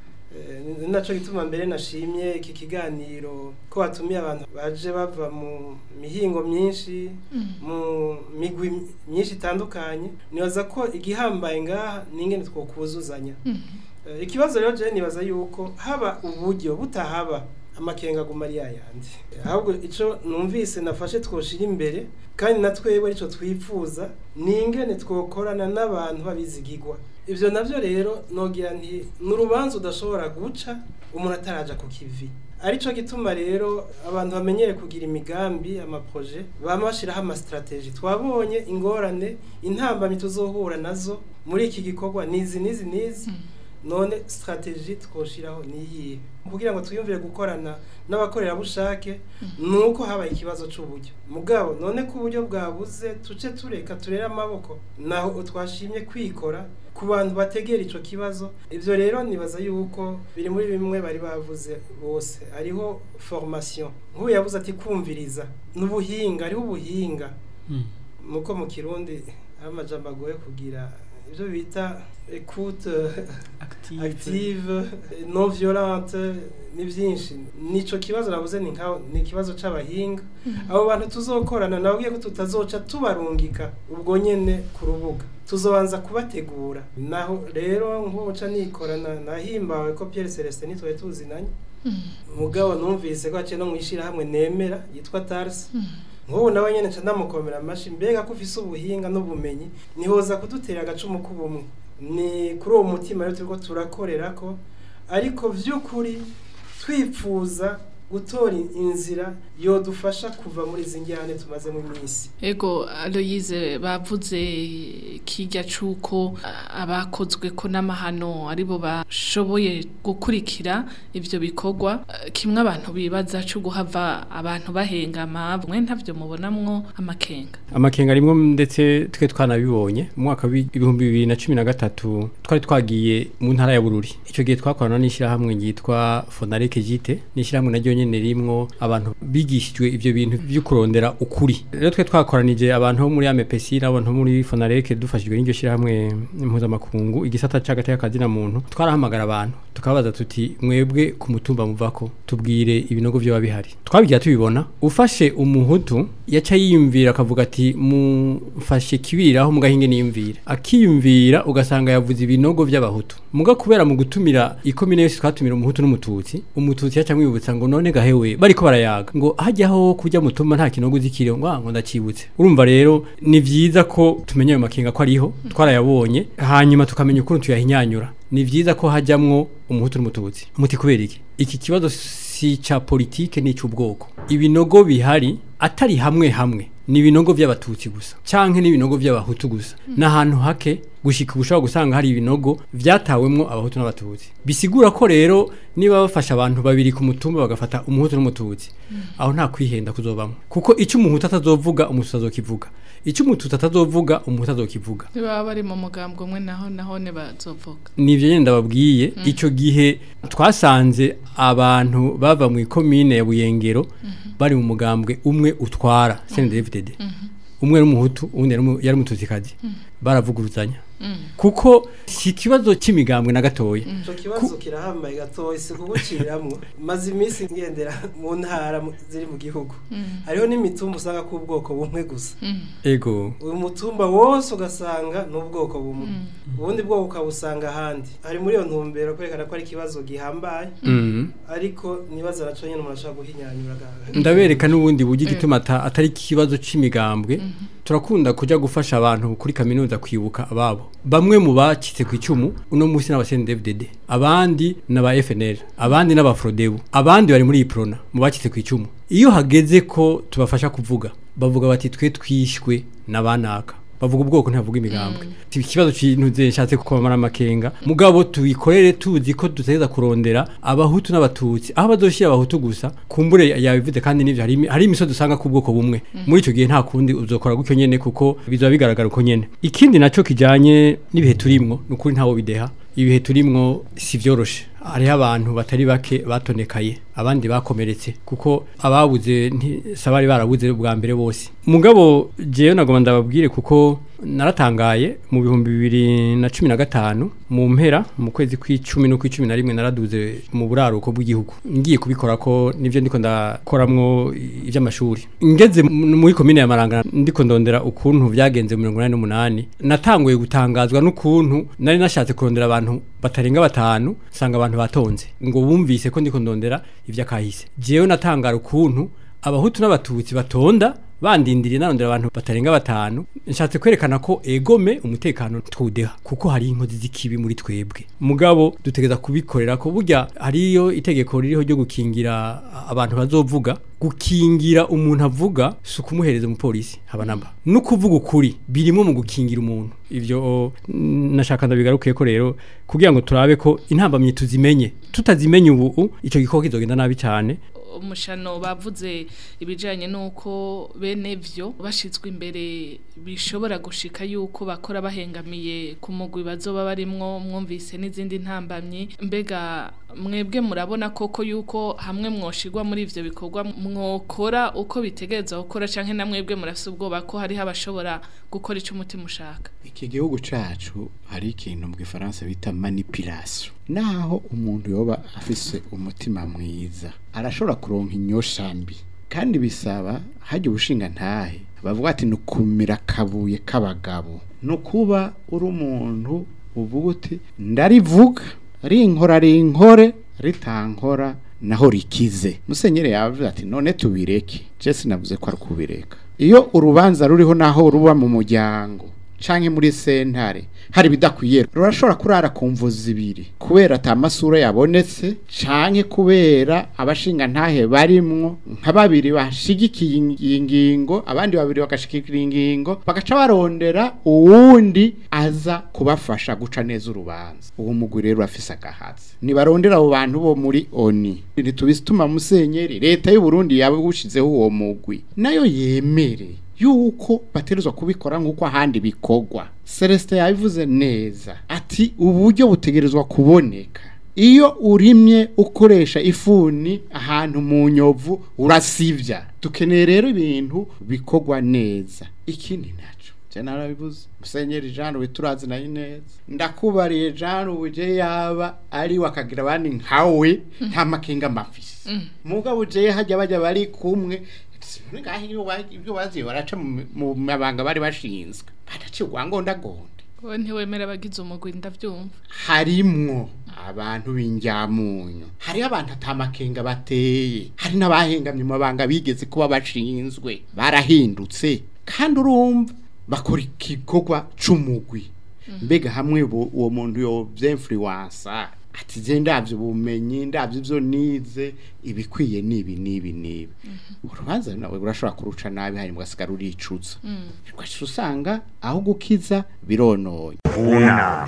naco gituma mbere nashimye iki kiganiro ko batumiye abantu baje bava mu mihingo myinshi mu migwi myinshi itandukanye nibaza ko igihambaye ngaha ningene twokuzuzanya ikibazo rero je nibaza yuko haba uburyo butahaba amakenga gumariya yandi ahubwo ico numvise nafashe twoshira imbere kandi natwebwe arico twipfuza ningene twokorana n'abantu babizigirwa ivyo navyo rero nogira nti n'urubanza udashobora guca umuntu ataraja ku kivi arico gituma rero abantu bamenyere kugira imigambi amaproje bamashiraho ama strategy twabonye ingorane intambamyi tuzohura nazo muri iki gikorwa nizi none strategy twoshiraho niyihe kugira ngo twiyumvire gukorana n'abakorera bushake nuko habaye ikibazo c'uburyo mugabo none ko uburyo bwabuze tuce tureka turera amaboko naho twashimye kwikora ku bantu bategera ico kibazo ivyo rero nibaza yuko biri muri bimwe bari bavuze bose ariho formation nk'ubu yavuze ati kumviriza n'ubuhinga ariho ubuhinga nuko mu Kirundi amajambo agoye kugira ivyo bita écoute active non violente ni byinshi nico kibazo nabuze ni kibazo c'abahinga abo bantu tuzokorana nabwiye ko tutazoca tubarungika ubwo nyene ku rubuga tuzobanza kubategura naho rero nkoca nikorana nahimbawe ko Pierre Celestin nitwe tuzinanye mugabo numvise ko ace no mwishira hamwe nemera yitwa Tars nk'ubu nawe nyene ndamukomera amashi mbega ko ufise ubuhinga n'ubumenyi nihoza kudutera agacumu k'ubumwe ni kuri uwo mutima rero turiko turakorera ko ariko vy'ukuri twipfuza gutora inzira yodufasha kuva muri zinjyane tumaze mu minsi ego Aloise bavuze kijya cuko abakozwe ko n'amahano aribo bashoboye gukurikira ivyo bikorwa kimwe abantu bibaza cyo guhava abantu bahengama mwe ntavyo mubonamwo amakenga rimwe ndetse twe twanabibonye mu mwaka wa 2013 twari twagiye mu ntara ya Bururi ico gihe twakorana n'ishira hamwe yitwa Fonareke Jite n'ishira hamwe naryo nyene rimwo abantu bigishijwe ivyo bintu byo kurondera ukuri rero twe twakoranije abantu bo muri AMPC n'abantu bo muri Fonareke dufashijwe n'iryo shira hamwe mpuzamakungu igisata c'agati y'akazina muntu twarahamagara abantu tukabaza tuti mwebwe ku mutumba muvako tubwire ibinogo byo babihari twabigira tubibona ufashe umuhutu yaca yiyumvira akavuga ati mufashe kibiraho mugahinge niyumvira akiyumvira ugasanga yavuze ibinogo by'abahutu muga kubera mu gutumira ikomine yose twatumira umuhutu n'umututsi umututsi yaca mwibutsa ngo none gahewe bariko barayaga ngo hajyaho kujya mutuma nta kinogo zikiriyo ngo ndacibutse urumva rero ni vyiza ko tumenya ayo makenga ko ariho twarayabonye hanyuma tukamenya ukuntu tuyahinyanyura ni vyiza ko hajamwo umuhutu n'umututsi muti kubera iki kibazo si ca politike ni cy'ubwoko ibinogo bihari atari hamwe ni ibinogo by'abatutsi gusa canke ni ibinogo by'abahutu gusa n'ahantu hake gushika ubushobora gusanga hari ibinogo vyatawemwo abahutu n'abatutsi bisigura ko rero niba bafasha abantu babiri ku mutumba bagafata umuhutu n'umututsi aho nta kwihenda kuzobamwe kuko icyo umuhutu atazovuga umututsi azokivuga icyo umututu atazovuga umuhutu azokivuga niba bari mu mugambwe umwe naho ne bazovuga nivyo nyene ndababwiye ico gihe twasanze abantu bava mu ikomine ya Buyengero bari mu mugambwe umwe utwara CNDD-FDD umwe n'umuhutu uwundi yari umututikazi baravuguruzanya kuko si ikibazo cy'imigambwe na gatoya ico kibazo kirahambaye gatoya si kuguciramwo maze iminsi ngendera mu ntara ziri mu gihugu hariho n'imitumba usanga ku bwoko bumwe gusa ego uyu mutumba wose ugasanga n'ubwoko bumwe ubundi bwoko ukabusanga ahandi hari muri iyo ntumbero kwerekana ko ari ikibazo gihambaye ariko nibaza naco nyene umuntu ashaka guhinyanyura ndabereka n'ubundi buryo igituma atari ikibazo c'imigambwe turakunda kuja gufasha abantu kuri kaminuza kwibuka ababo bamwe mu bacitse ku icumu uno munsi n'abasendevdd abandi n'aba FNL abandi n'aba Frodebu abandi bari muri iprona mu bacitse ku icumu iyo hageze ko tubafasha kuvuga bavuga bati twe twishwe nabanaka bavuga ubwoko ntavuga imigambwe ikibazo cy'intuze nshatse kukomara makenga mugabo tubikorere tuzi ko duteza kurondera abahutu n'abatutsi aho bazoshira abahutu gusa kumbure yabivuze kandi nivyo hari imisozi dusanga ku bwoko bumwe muri ico gihe nta kundi uzokora gutyo nyene kuko bizoba bigaragara uko nyene ikindi naco kijanye n'ibihe turimwo nukuri ntawo bideha ibihe turimwo si vyoroshe hariho abantu batari bake batonekaye abandi bakomeretse kuko ababuze sabari barabuze ubwa mbere bose mugabo jewe nagoma ndababwire kuko naratangaye mu 2015 mu mpera mu kwezi kw'icumi no kw'icumi naraduze mu buraruko bw'igihugu ngiye kubikora ko nivyo ndiko ndakoramwo ivy'amashuri ngeze muri komine ya Marangara ndiko ndondera ukuntu vyagenze mu 1988 natanguye gutangazwa n'ukuntu nari nashatse kurondera abantu batarenga batanu sanga abantu batonze ngo bumvise ko ndiko ndondera ivy'akahise jewe natangara ukuntu abahutu n'abatutsi batonda bandindiriye narondera abantu batarenga batanu nshatse kwerekana ko egome umutekano twudeha kuko hari inkozi z'ikibi muri twebwe mugabo dutegeza kubikorera ko burya hariyo itegeko ririho ryo gukingira abantu bazovuga gukingira umuntu avuga sukumuhereza mu polisi habanamba no kuvuga ukuri birimo mu gukingira umuntu ivyo nashaka ndabigarukiye ko rero kugira ngo turabe ko intambamye tuzimenye tutazimenye ubu ico gikoko kizogenda nabi cyane umushano bavuze ibijanye nuko bene vyo bashizwe imbere bishobora gushika yuko bakora bahengamiye ku mugwi bazoba barimwo mwumvise n'izindi ntambamye mbega mwebwe murabona koko yuko hamwe mwoshigwa muri ivyo bikorwa mwokora uko bitegereza gukora canke na mwebwe murafise ubwoba ko hari abashobora gukora ico umutima ushaka iki gihugu cacu hari ikintu mu gifaransa bita manipulation naho umuntu yoba afise umutima mwiza arashobora kuronka inyoshambi kandi bisaba hajya ubushinga ntahe bavuga ati nukumira kabuye kabagabo nukuba uri umuntu uvuga uti ndarivuga rinkore ritankora naho rikize musenyere yavuze ati none tubireke Jesse navuze ko ari kubireka iyo urubanza ruriho naho ruba mu muryango canke muri sentare hari bidakwiye rurashobora kurara kumvo zibiri kubera atamasura yabonetse canke kubera abashinga ntahe barimwo nka babiri bashigikiye ingingo abandi babiri bakashikira ingingo bagaca barondera uwundi aza kubafasha guca neza urubanza uwo mugwi rero afise agahatsi ni barondera abo bantu bo muri ONI ntitubisituma musenyeri leta y'u Burundi yabushizeho uwo mugwi nayo yemere yuko baterezwa kubikora nk'uko ahandi bikogwa Celestin yabivuze neza ati uburyo butegerezwa kuboneka iyo urimye ukoresha ifuni ahantu mu nyovu urasivya dukeneye rero ibintu bikorwa neza ikindi naco je narabivuze Musenyeri Jean witurazi na Ineza ndakubariye Jean uje yaba ari wakagira bandi nkawe nta makenga mafisi mugabo je hajya bajya bari kumwe ngaho ibyo baziye baraca mu mabanga bari bashinzwe badaciye rwangondagonde wowe ntiwemera abagize umugwi ndavyumva harimwo abantu b'injyamunyo hari abantu atamakenga bateye hari n'abahengamye mu mabanga bigeze kuba bashinzwe barahindutse kandi urumva bakora igikorwa c'umugwi mbega hamwe uwo muntu yo vy'influencer ati je ndavye ubumenyi ndavye ivyo nize ibikwiye nibi urubanza nawe urashobora kuruca nabi hari mugasigara uricuza rwashije usanga aho gukiza bironoye Una.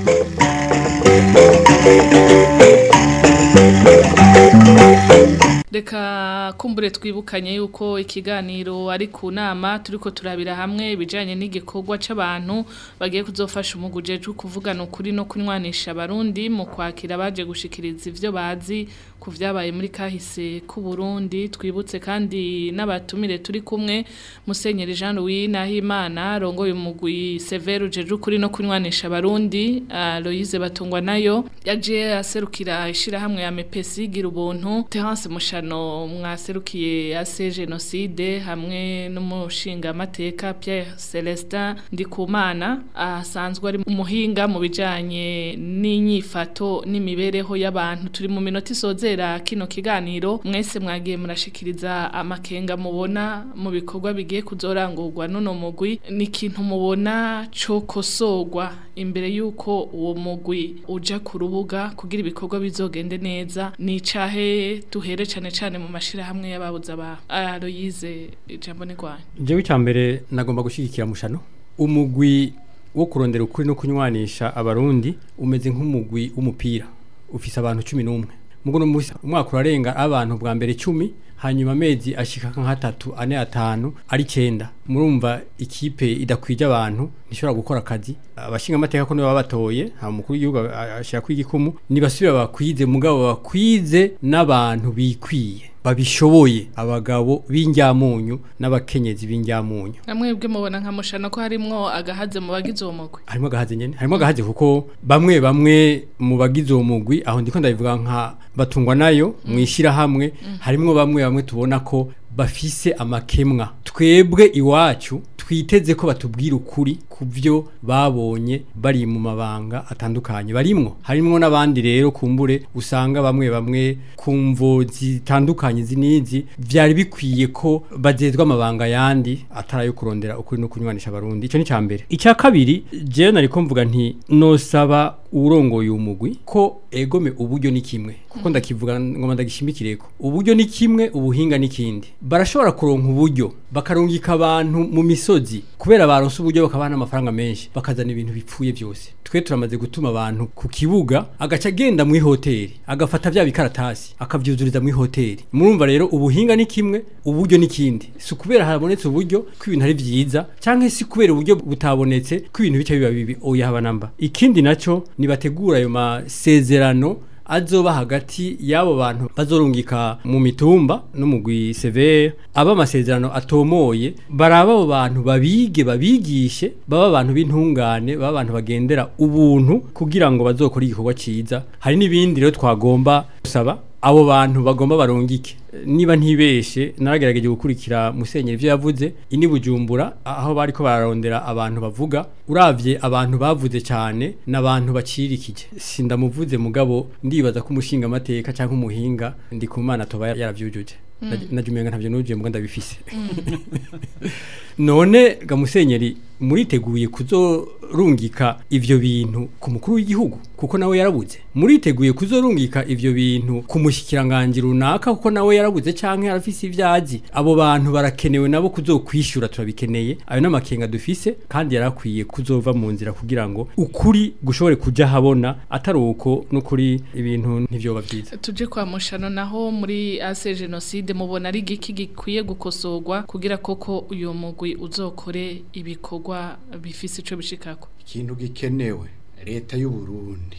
Reka kumbure twibukanye yuko ikiganiro ari ku nama turiko turabira hamwe ibijanye n'igikorwa c'abantu bagiye kuzofasha umuguje cyo kuvugana ukuri no kunywanisha abarundi mu kwakira baje gushikiriza ivyo bazi ku vyabaye muri kahise ku Burundi twibutse kandi n'abatumire turi kumwe Musenyeri Jean Louis Nahimana rongoye umugwi Severo jeje ukuri no kunywanisha abarundi Loise Batungwa nayo yaje aserukira ishira hamwe ya MPC gira ubuntu Terence Mushano mwaserukiye ase genocide hamwe n'umushinga amateka Pierre Celestin Ndikumana asanzwe ari umuhinga mu bijanye n'inyifato n'imibereho y'abantu turi mu minota isozera kino kiganiro mwese mwagiye murashikiriza amakenga mubona mu bikorwa bigiye kuzorangurwa nuno mugwi ni kintu mubona cyo kosogwa imbere yuko uwo mugwi uja ku rubuga kugira ibikorwa bizogende neza ni cahe tuhere cane mu mashira hamwe y'ababuza ba Aloyize ijambo ni gwanyu jewe cyambere nagomba gushigikira Mushano umugwi wo kurondera ukuri no kunywanisha abarundi umeze nk'umugwi w'umupira ufise abantu 11 mugono umwaka urarenga abantu bwa mbere 10 hanyuma amezi ashika nka 3 ane 5 ari 9 murumva ikipe idakwije abantu nishobora gukora akazi abashinga amateka ko nibo babatoye ha mukuru y'igihugu ashaka kwigikumu nibasubira bakwize mugabo bakwize n'abantu bikwiye babishoboye abagabo b'injyamunyu n'abakenyezi b'injyamunyu namwebwe mubona nka Mushano ko harimwo agahaze mu bagize uwo mugwi harimo agahaze nyene harimo agahaze kuko bamwe mu bagize uwo mugwi aho ndiko ndabivuga nka Batungwa nayo mwishira hamwe harimo bamwe tubona ko bafise amakemwa twebwe iwacu twiteze ko batubwira ukuri kuvyo babonye bari mu mabanga atandukanye barimwo harimwo n'abandi rero kumbure usanga bamwe kumvo zitandukanye zinizi vyari bikwiye ko bazezwa amabanga yandi atarayo kurondera ukuri no kunywanisha abarundi ico ni cambere icya kabiri je nariko mvuga nti nosaba urongoye umugwi ko egome uburyo ni kimwe kuko ndakivuga ngoma ndagishimikireko uburyo ni kimwe ubuhinga ni kindi barashobora kuronka uburyo bakarungika abantu mu misozi kubera baronse uburyo bakabana amafaranga menshi bakazana ibintu bipfuye byose twe turamaze gutuma abantu ku kibuga agaca agenda mu hoteli agafata bya bikaratasi akavyuzuriza mu hoteli murumva rero ubuhinga ni kimwe uburyo ni kindi si kubera harabonetse uburyo ko ibintu ari vyiza canke si kubera uburyo butabonetse ko ibintu bica biba bibi oya haba namba ikindi naco nibategura ayo masezerano azoba hagati y'abo bantu bazorungika mu mitumba no mugwi severe aba masezerano atomoye baraba abo bantu babigishe baba abantu b'intungane baba abantu bagendera ubuntu kugira ngo bazokora igikorwa ciza hari n'ibindi rero twagomba gusaba abo bantu bagomba barungike niba ntibeshe naragerageje gukurikira Musenyeri ivyo yavuze ini Bujumbura aho bariko bararondera abantu bavuga uravye abantu bavuze cyane n'abantu bacirikije sindamuvuze mugabo ndibaza ko umushinga amateka cyangwa umuhinga ndi kumana toba yaravyujuje najumenga ntavyo nuje muga ndabifise none ga Musenyeri muriteguye kuzorungika ivyo bintu ku mukuru w'igihugu kuko nawe yarabuze muriteguye kuzorungika ivyo bintu ku mushikiranganje runaka kuko nawe yarabuze canke arafise ivyazi abo bantu barakenewe nabo kuzokwishura turabikeneye ayo namakenga dufise kandi yarakwiye kuzova mu nzira kugira ngo ukuri gushobore kuja habona ataruko n'ukuri ibintu ntivyoba byiza tuje kwa Mushano naho muri ase genocide mubona ari giki gikwiye gukosogwa kugira koko uyo mugwi uzokore ibikorwa bifise ico bishikako ikintu gikenewe leta y'u Burundi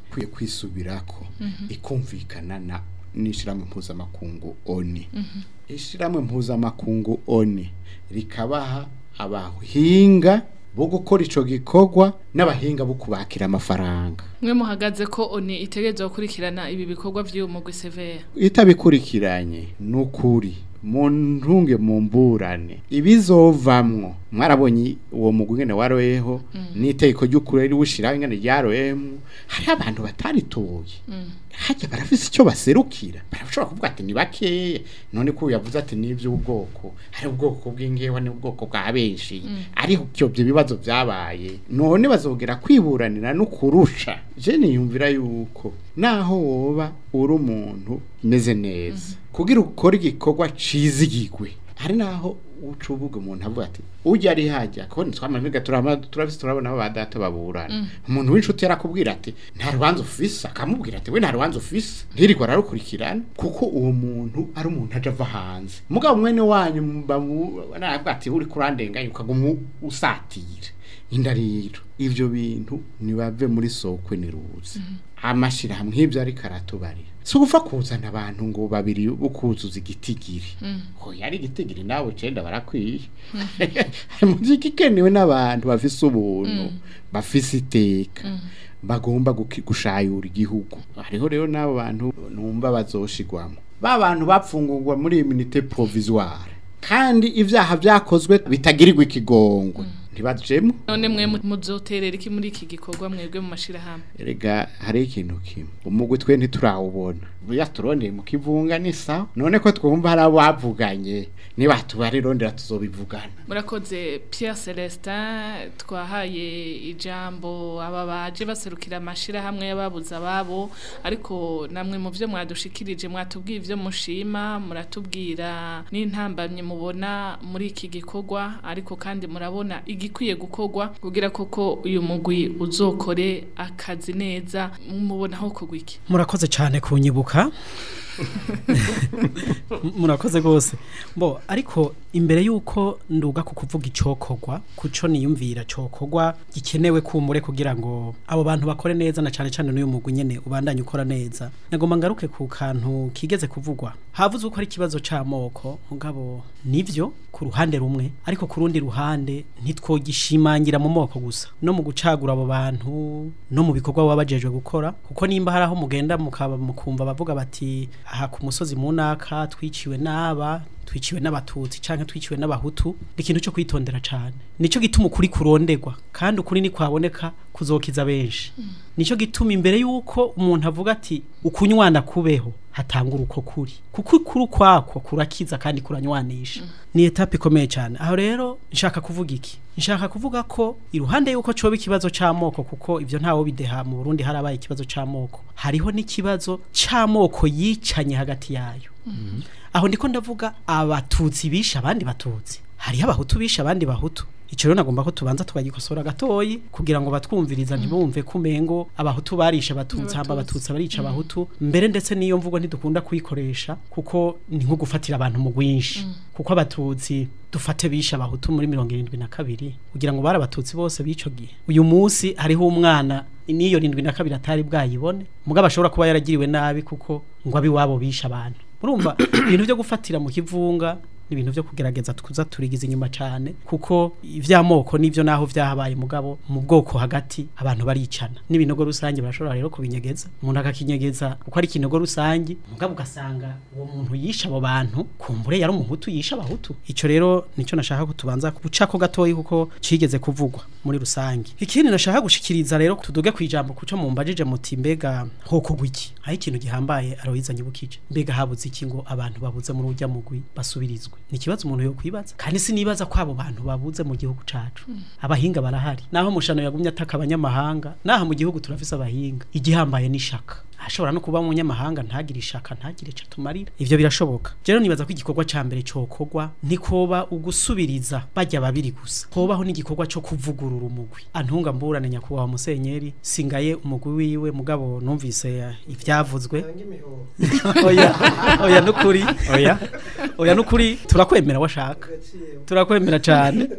kwiye kwisubirako ikumvikana na n'ishiramwe mpuzamakungu ONU ishiramwe mpuzamakungu ONU rikabaha abahinga bo gukora ico gikorwa n'abahinga bo kubakira amafaranga mwe muhagaze ko ONU itegerezwa gukurikirana ibi bikorwa by'uwo mugwi severe itabikurikiranye n'ukuri muntunge mumburane ibizovamwo mwarabonye uwo mugwene waroyeho n'iteko ry'ukuri ari bushira ingane ryaroyemo hari abantu bataritoye hajya barafise icyo baserukira barashobora kuvuga ati ni bakeye none ko yavuze ati nivyo ubwoko hari ubwoko bw'ingewa ni ubwoko bwa benshi ariko cyo byo bibazo byabaye none bazogera kwiburanira no kurusha je niyumvira yuko naho woba uri umuntu meze neza kugira ukora igikorwa cizigigwe hari naho ucubuga umuntu avuga ati ujya ari hajya ko ntitwamamiga turabona aba data baburana umuntu w'inshuti yarakubwira ati nta rubanza ufise akamubwira ati we nta rubanza ufise ntiriko ararukurikirana kuko uwo muntu ari umuntu aje ava hanze mugabo mwene wanyu baravuga ati uri kurandenganya ukaguma usatira indariro ivyo bintu nibave muri sokwe niruzi amashira hamwe ivyo ari karatubarira sugufa kuzana abantu ngo babiri ukuzuza igitigiri ho yari igitigiri nawe cenda barakwiye muziki kenewe n'abantu bafise ubuntu bafise iteka bagomba gushayura igihugu hariho rero nabo bantu numva bazoshigwamo bantu bapfungurwa muri immunité provisoire kandi ivyaha vyakozwe bitagirirwa ikigongwe ntibajemo none mwe muzoterera iki muri iki gikorwa mwebwe mu mashira hamwe erega hari ikintu kimwe umugwe twe ntiturawubona yaturondeye mu kivunga nisa none ko twumva hari abavuganye niba tubarirondera tuzobivugana murakoze Pierre Celestin twahaye ijambo aba baje baserukira amashira hamwe y'ababuza ababo ariko namwe mu byo mwadushikirije mwatubwiye ivyo mushima muratubwira n'intambamye mubona muri iki gikorwa ariko kandi murabona igikwiye gukorwa kugira koko uyu mugwi uzokore akazi neza mubona aho kugwiki murakoze cyane kunyibuka murakoze gose mbo ariko imbere yuko nduga ku kuvuga icokorwa kuco niyumvira cokorwa gikenewe kumure kugira ngo abo bantu bakore neza na cyane cyane n'uyu mugwi nyene ubandanye ukora neza nagomba ngaruke ku kantu kigeze kuvugwa havuze uko ari kibazo camoko mugabo nivyo ku ruhande rumwe ariko ku rundi ruhande ntitwogishimangira mu moko gusa no mu gucagura abo bantu no mu bikorwa babajejwe gukora kuko nimba hari aho mugenda mukaba mukumva bavuga bati aha ku musozi munaka twiciwe twiciwe n'abatutsi canke twiciwe n'abahutu ikintu cyo kwitondera cyane nico gituma ukuri kurondegwa kandi ukuri ni kwaboneka kuzokiza benshi nico gituma imbere yuko umuntu avuga ati ukunywana kubeho hatangura uko kuri kuko ukuri kwako kurakiza kandi kuranywanisha ni etape ikomeye cyane aho rero nshaka kuvuga iki nshaka kuvuga ko iruhande yuko coba ikibazo c'amoko kuko ivyo ntawo bideha mu Burundi harabaye ikibazo c'amoko hariho n'ikibazo c'amoko yicanye hagati yayo aho ndiko ndavuga abatutsi bisha abandi batutsi hariho abahutu bisha abandi bahutu ico rero nagomba ko tubanza tukagikosora gatoyi kugira ngo batwumviriza ntibumve kumengo abahutu barisha abatutsi hamba abatutsi barica abahutu mbere ndetse niyo mvugo ntidukunda kuyikoresha kuko ni nko gufatira abantu mu gwinshi kuko abatutsi dufate bisha abahutu muri 72 kugira ngo barabatutsi bose bico gihe uyu munsi hariho umwana niyo 72 atari bwayibone mugabo ashobora kuba yaragiriwe nabi kuko ngo abi wabo bisha abantu urumva ibintu byo gufatira mu kivunga ibintu byo kugerageza tukuza turigize inyuma cyane kuko ivyamoko nivyo naho vyahabaye mugabo mu bwoko hagati abantu baricana n'ibinogo rusange barashobora rero kubinyegeza umuntu akakinyegeza kuko ari kinogo rusange mugabo ugasanga uwo muntu yisha abo bantu kumbure yari umuhutu yisha abahutu ico rero nico nashaka kutubanza kubucako gatoyi kuko cigeze kuvugwa muri rusange ikindi nashaka gushikiriza rero tuduge kwijambo kuco mumbajije muti mbega hoko gwiki aho ikintu gihambaye aroyizanye bukije mbega habuze iki ngo abantu babuze muri urya mugwi basubirizwe ni kibazo umuntu yo kwibaza kandi sinibaza ko abo bantu babuze mu gihugu cacu abahinga barahari naho mushano yagumye ataka abanyamahanga naho mu gihugu turafise abahinga igihambaye n'ishaka ashobora no kuba mu nyamahanga ntagire ishaka ntagire cyo tumarira ivyo birashoboka rero nibaza ko igikorwa ca mbere cokorwa nikoba ugusubiriza bajya babiri gusa hobaho n'igikorwa cyo kuvugurura umugwi antunga mburane nyakubaho musenyeri singaye umugwi wiwe mugabo numvise ivyavuzwe oya nukuri oya nukuri turakwemera washaka turakwemera cyane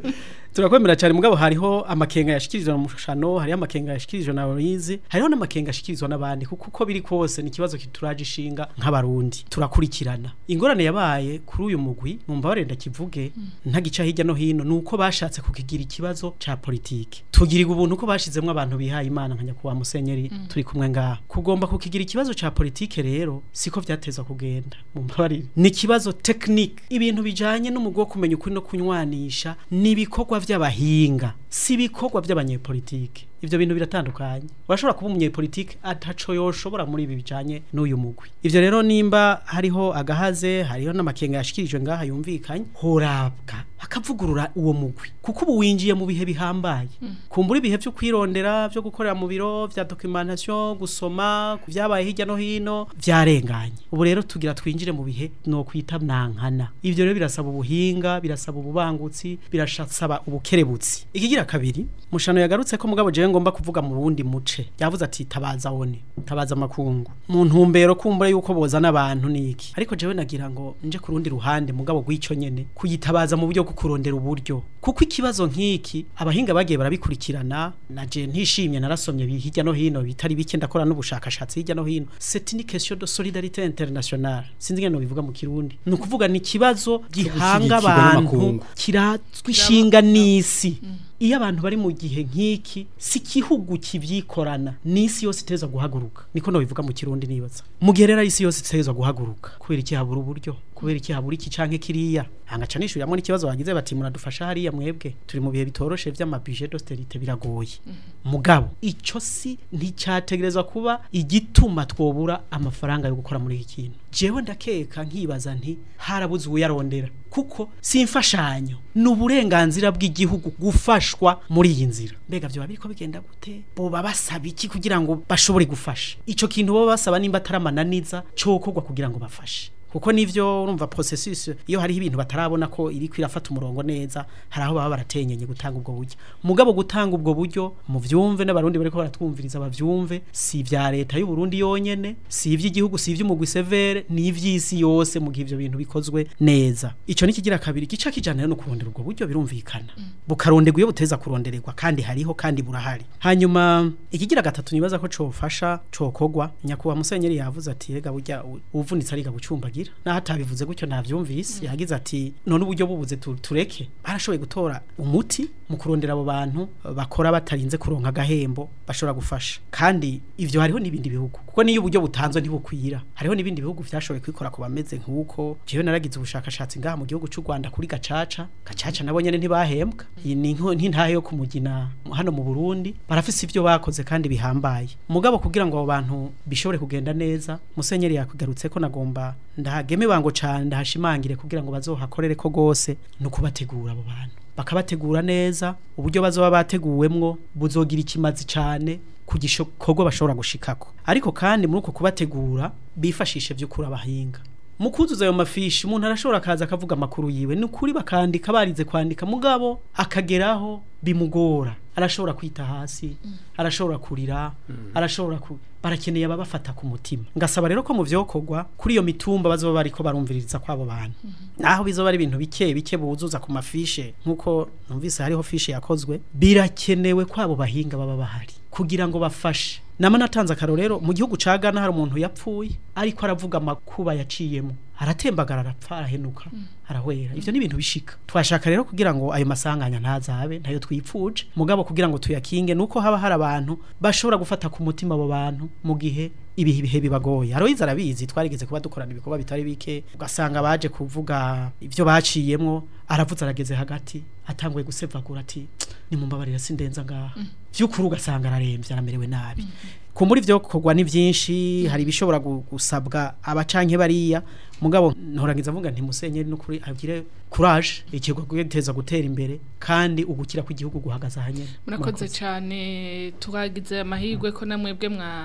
turakwemera cyane mugabo hariho amakenga yashikirizwa mu mushano hariho amakenga yashikirizwa na Aloyize hariho n'amakenga yashikirizwa n'abandi kuko uko biri kose ni kibazo kituraje ishinga nk'abarundi turakurikirana ingorane yabaye kuri uyu mugwi mu mbabare ndakivuge ntagica hirya no hino nuko bashatse kukigira ikibazo ca politike tugiriga ubuntu ko bashizemwe abantu bihaye Imana nkanya kuba musenyeri turi kumwe ngaha kugomba kukigira ikibazo ca politike rero siko vyateza kugenda mu mbabare ni kibazo technique ibintu bijanye n'umugo kumenya ukuri no kunywanisha nibikorwa vy'abahinga si bikorwa by'abanyepolitike ivyo bintu biratandukanye urashobora kuba umunyepolitike ataco yoshobora muri ibi bijanye n'uyu mugwi ivyo rero nimba hariho agahaze hariho n'amakenga yashikirijwe ngaha yumvikanye horabwa akavugurura uwo mugwi kuko ubu winjiye mu bihe bihambaye kumbura ibihe byo kwirondera byo gukorera mu biro vya documentation gusoma kuvyabaye hirya no hino vyarenganye ubu rero tugira twinjire mu bihe no kwita nankana ivyo rero birasaba ubuhinga birasaba ububangutsi birasaba ubukerebutsi ikigira kabiri mushano yagarutse ko mugabo je ngomba kuvuga mu rundi muce yavuze ati tabaza one tabaza makungu mu ntumbero kumbura yuko boza n'abantu niki ariko jewe nagira ngo nje ku rundi ruhande mugabo gwico nyene kuyitabaza mu buryo kurondera uburyo kuko ikibazo nk'iki abahinga bagiye barabikurikirana na je ntishimye narasomye hirya no hino bitari bike ndakora n'ubushakashatsi hirya no hino c'est une question de solidarité internationale sinzi ngeno bivuga mu kirundi ni ukuvuga ni kibazo gihanga abantu kiratwishinga n'isi iyo abantu bari mu gihe nk'iki si kihugu kivyikorana n'isi yose iteza guhaguruka niko no bivuga mu kirundi nibaza mu gihe rero isi yose iteza guhaguruka kubera iki habura uburyo kubera iki habura iki canke kiriya hangaca nishuriramo n'ikibazo bagize bati muradufasha hariya mwebwe turi mu bihe bitoroshe vy'amabudget d'austerité biragoye mugabo ico si nticyategerezwa kuba igituma twobura amafaranga yo gukora muri iki kintu jewe ndakeka nkibaza nti harabuze uyarondera kuko si imfashanyo n'uburenganzira bw'igihugu gufashwa muri iyi nzira mbega byo babiko bigenda gute boba basaba iki kugira ngo bashobore gufasha ico kintu bo basaba nimba ataramananiza cyo kogwa kugira ngo bafashe kuko nivyo urumva processus iyo hari ibintu batarabona ko iri kwirafata umurongo neza haraho baba baratenyenye gutanga ubwo buryo mugabo gutanga ubwo buryo mu vyumve n'abarundi bariko baratwumviriza bavyumve si vya leta y'u Burundi yonyene si ivy'igihugu si ivy'umugwi severe ni ivy'isi yose mu gihe ivyo bintu bikozwe neza ico ni kigira kabiri gica kijana no kurondera ubwo buryo birumvikana bukaronderwa iyo buteza kurondererwa kandi hariho kandi burahari hanyuma ikigira gatatu nibaza ko cofasha cokogwa nyakuba musenyeri yavuze ati rega burya uvunitse ariga gucumbagira na hatabivuze gutyo navyumvise yagize ati none uburyo bubuze tureke barashoboye gutora umuti mu kurondera abo bantu bakora batarinze kuronka agahembo bashobora gufasha kandi ivyo hariho nibindi bihugu kuko niyo uburyo butanzwe ntibukwira hariho nibindi bihugu vyashoboye kwikora ku bameze nk'uko jewe naragize ubushakashatsi ngaha mu gihugu cy'u Rwanda kuri gacaca nabo nyene ntibahembwa ni ntahe yo kumugina hano mu Burundi barafise ivyo bakoze kandi bihambaye mugabo kugira ngo abo bantu bishobore kugenda neza musenyeri yakugarutse ko nagomba ndahageme bango cyane ndahashimangire kugira ngo bazohakorere ko gose no kubategura abo bantu bakabategura neza uburyo bazoba bateguwemwo buzogira ikimazi cyane kugishokorwa bashobora gushikako ariko kandi muri uko kubategura bifashishe vy'ukura abahinga mukuzuza ayo mafishi umuntu arashobora kaza akavuga amakuru yiwe ni kuri bakandika barize kwandika mugabo akageraho bimugora arashobora kwita hasi arashobora kurira arashobora barakeneye ababafata ku mutima ngasaba rero ko mu vyokorwa kuri iyo mitumba bazoba bariko barumviririza kwabo bantu naho bizoba ari ibintu bike buzuza ku mafishe nkuko numvise hariho fishe yakozwe birakenewe kwabo bahinga baba bahari kugira ngo bafashe nama natanze akarorero mu gihugu ca Ghana hari umuntu yapfuye ariko aravuga amakuba yaciyemo aratembagara arapfa arahenuka arahwera ivyo ni ibintu bishika twashaka rero kugira ngo ayo masanganya ntazabe ntayo twipfuje mugabo kugira ngo tuyakinge nuko haba hari abantu bashobora gufata ku mutima abo bantu mu gihe ibihe bibagoye Aloyize arabizi twarigeze kuba dukorana ibikorwa bitari bike ugasanga baje kuvuga ivyo baciyemwo aravuze arageze hagati atanguye gusevagura ati ni mumbabarira sindenza ngaha vy'ukuri ugasanga araremvye aramerewe nabi kumbura ivyo kogwa ni vyinshi hari bishobora gusabwa abacanke bariya mugabo ntorangiza mvuga nti musenyeri no kuri agire courage ikigwa guteza gutera imbere kandi ugukira ku gihugu guhagaza hanye murakoze cyane tugagize amahirwe ko namwebwe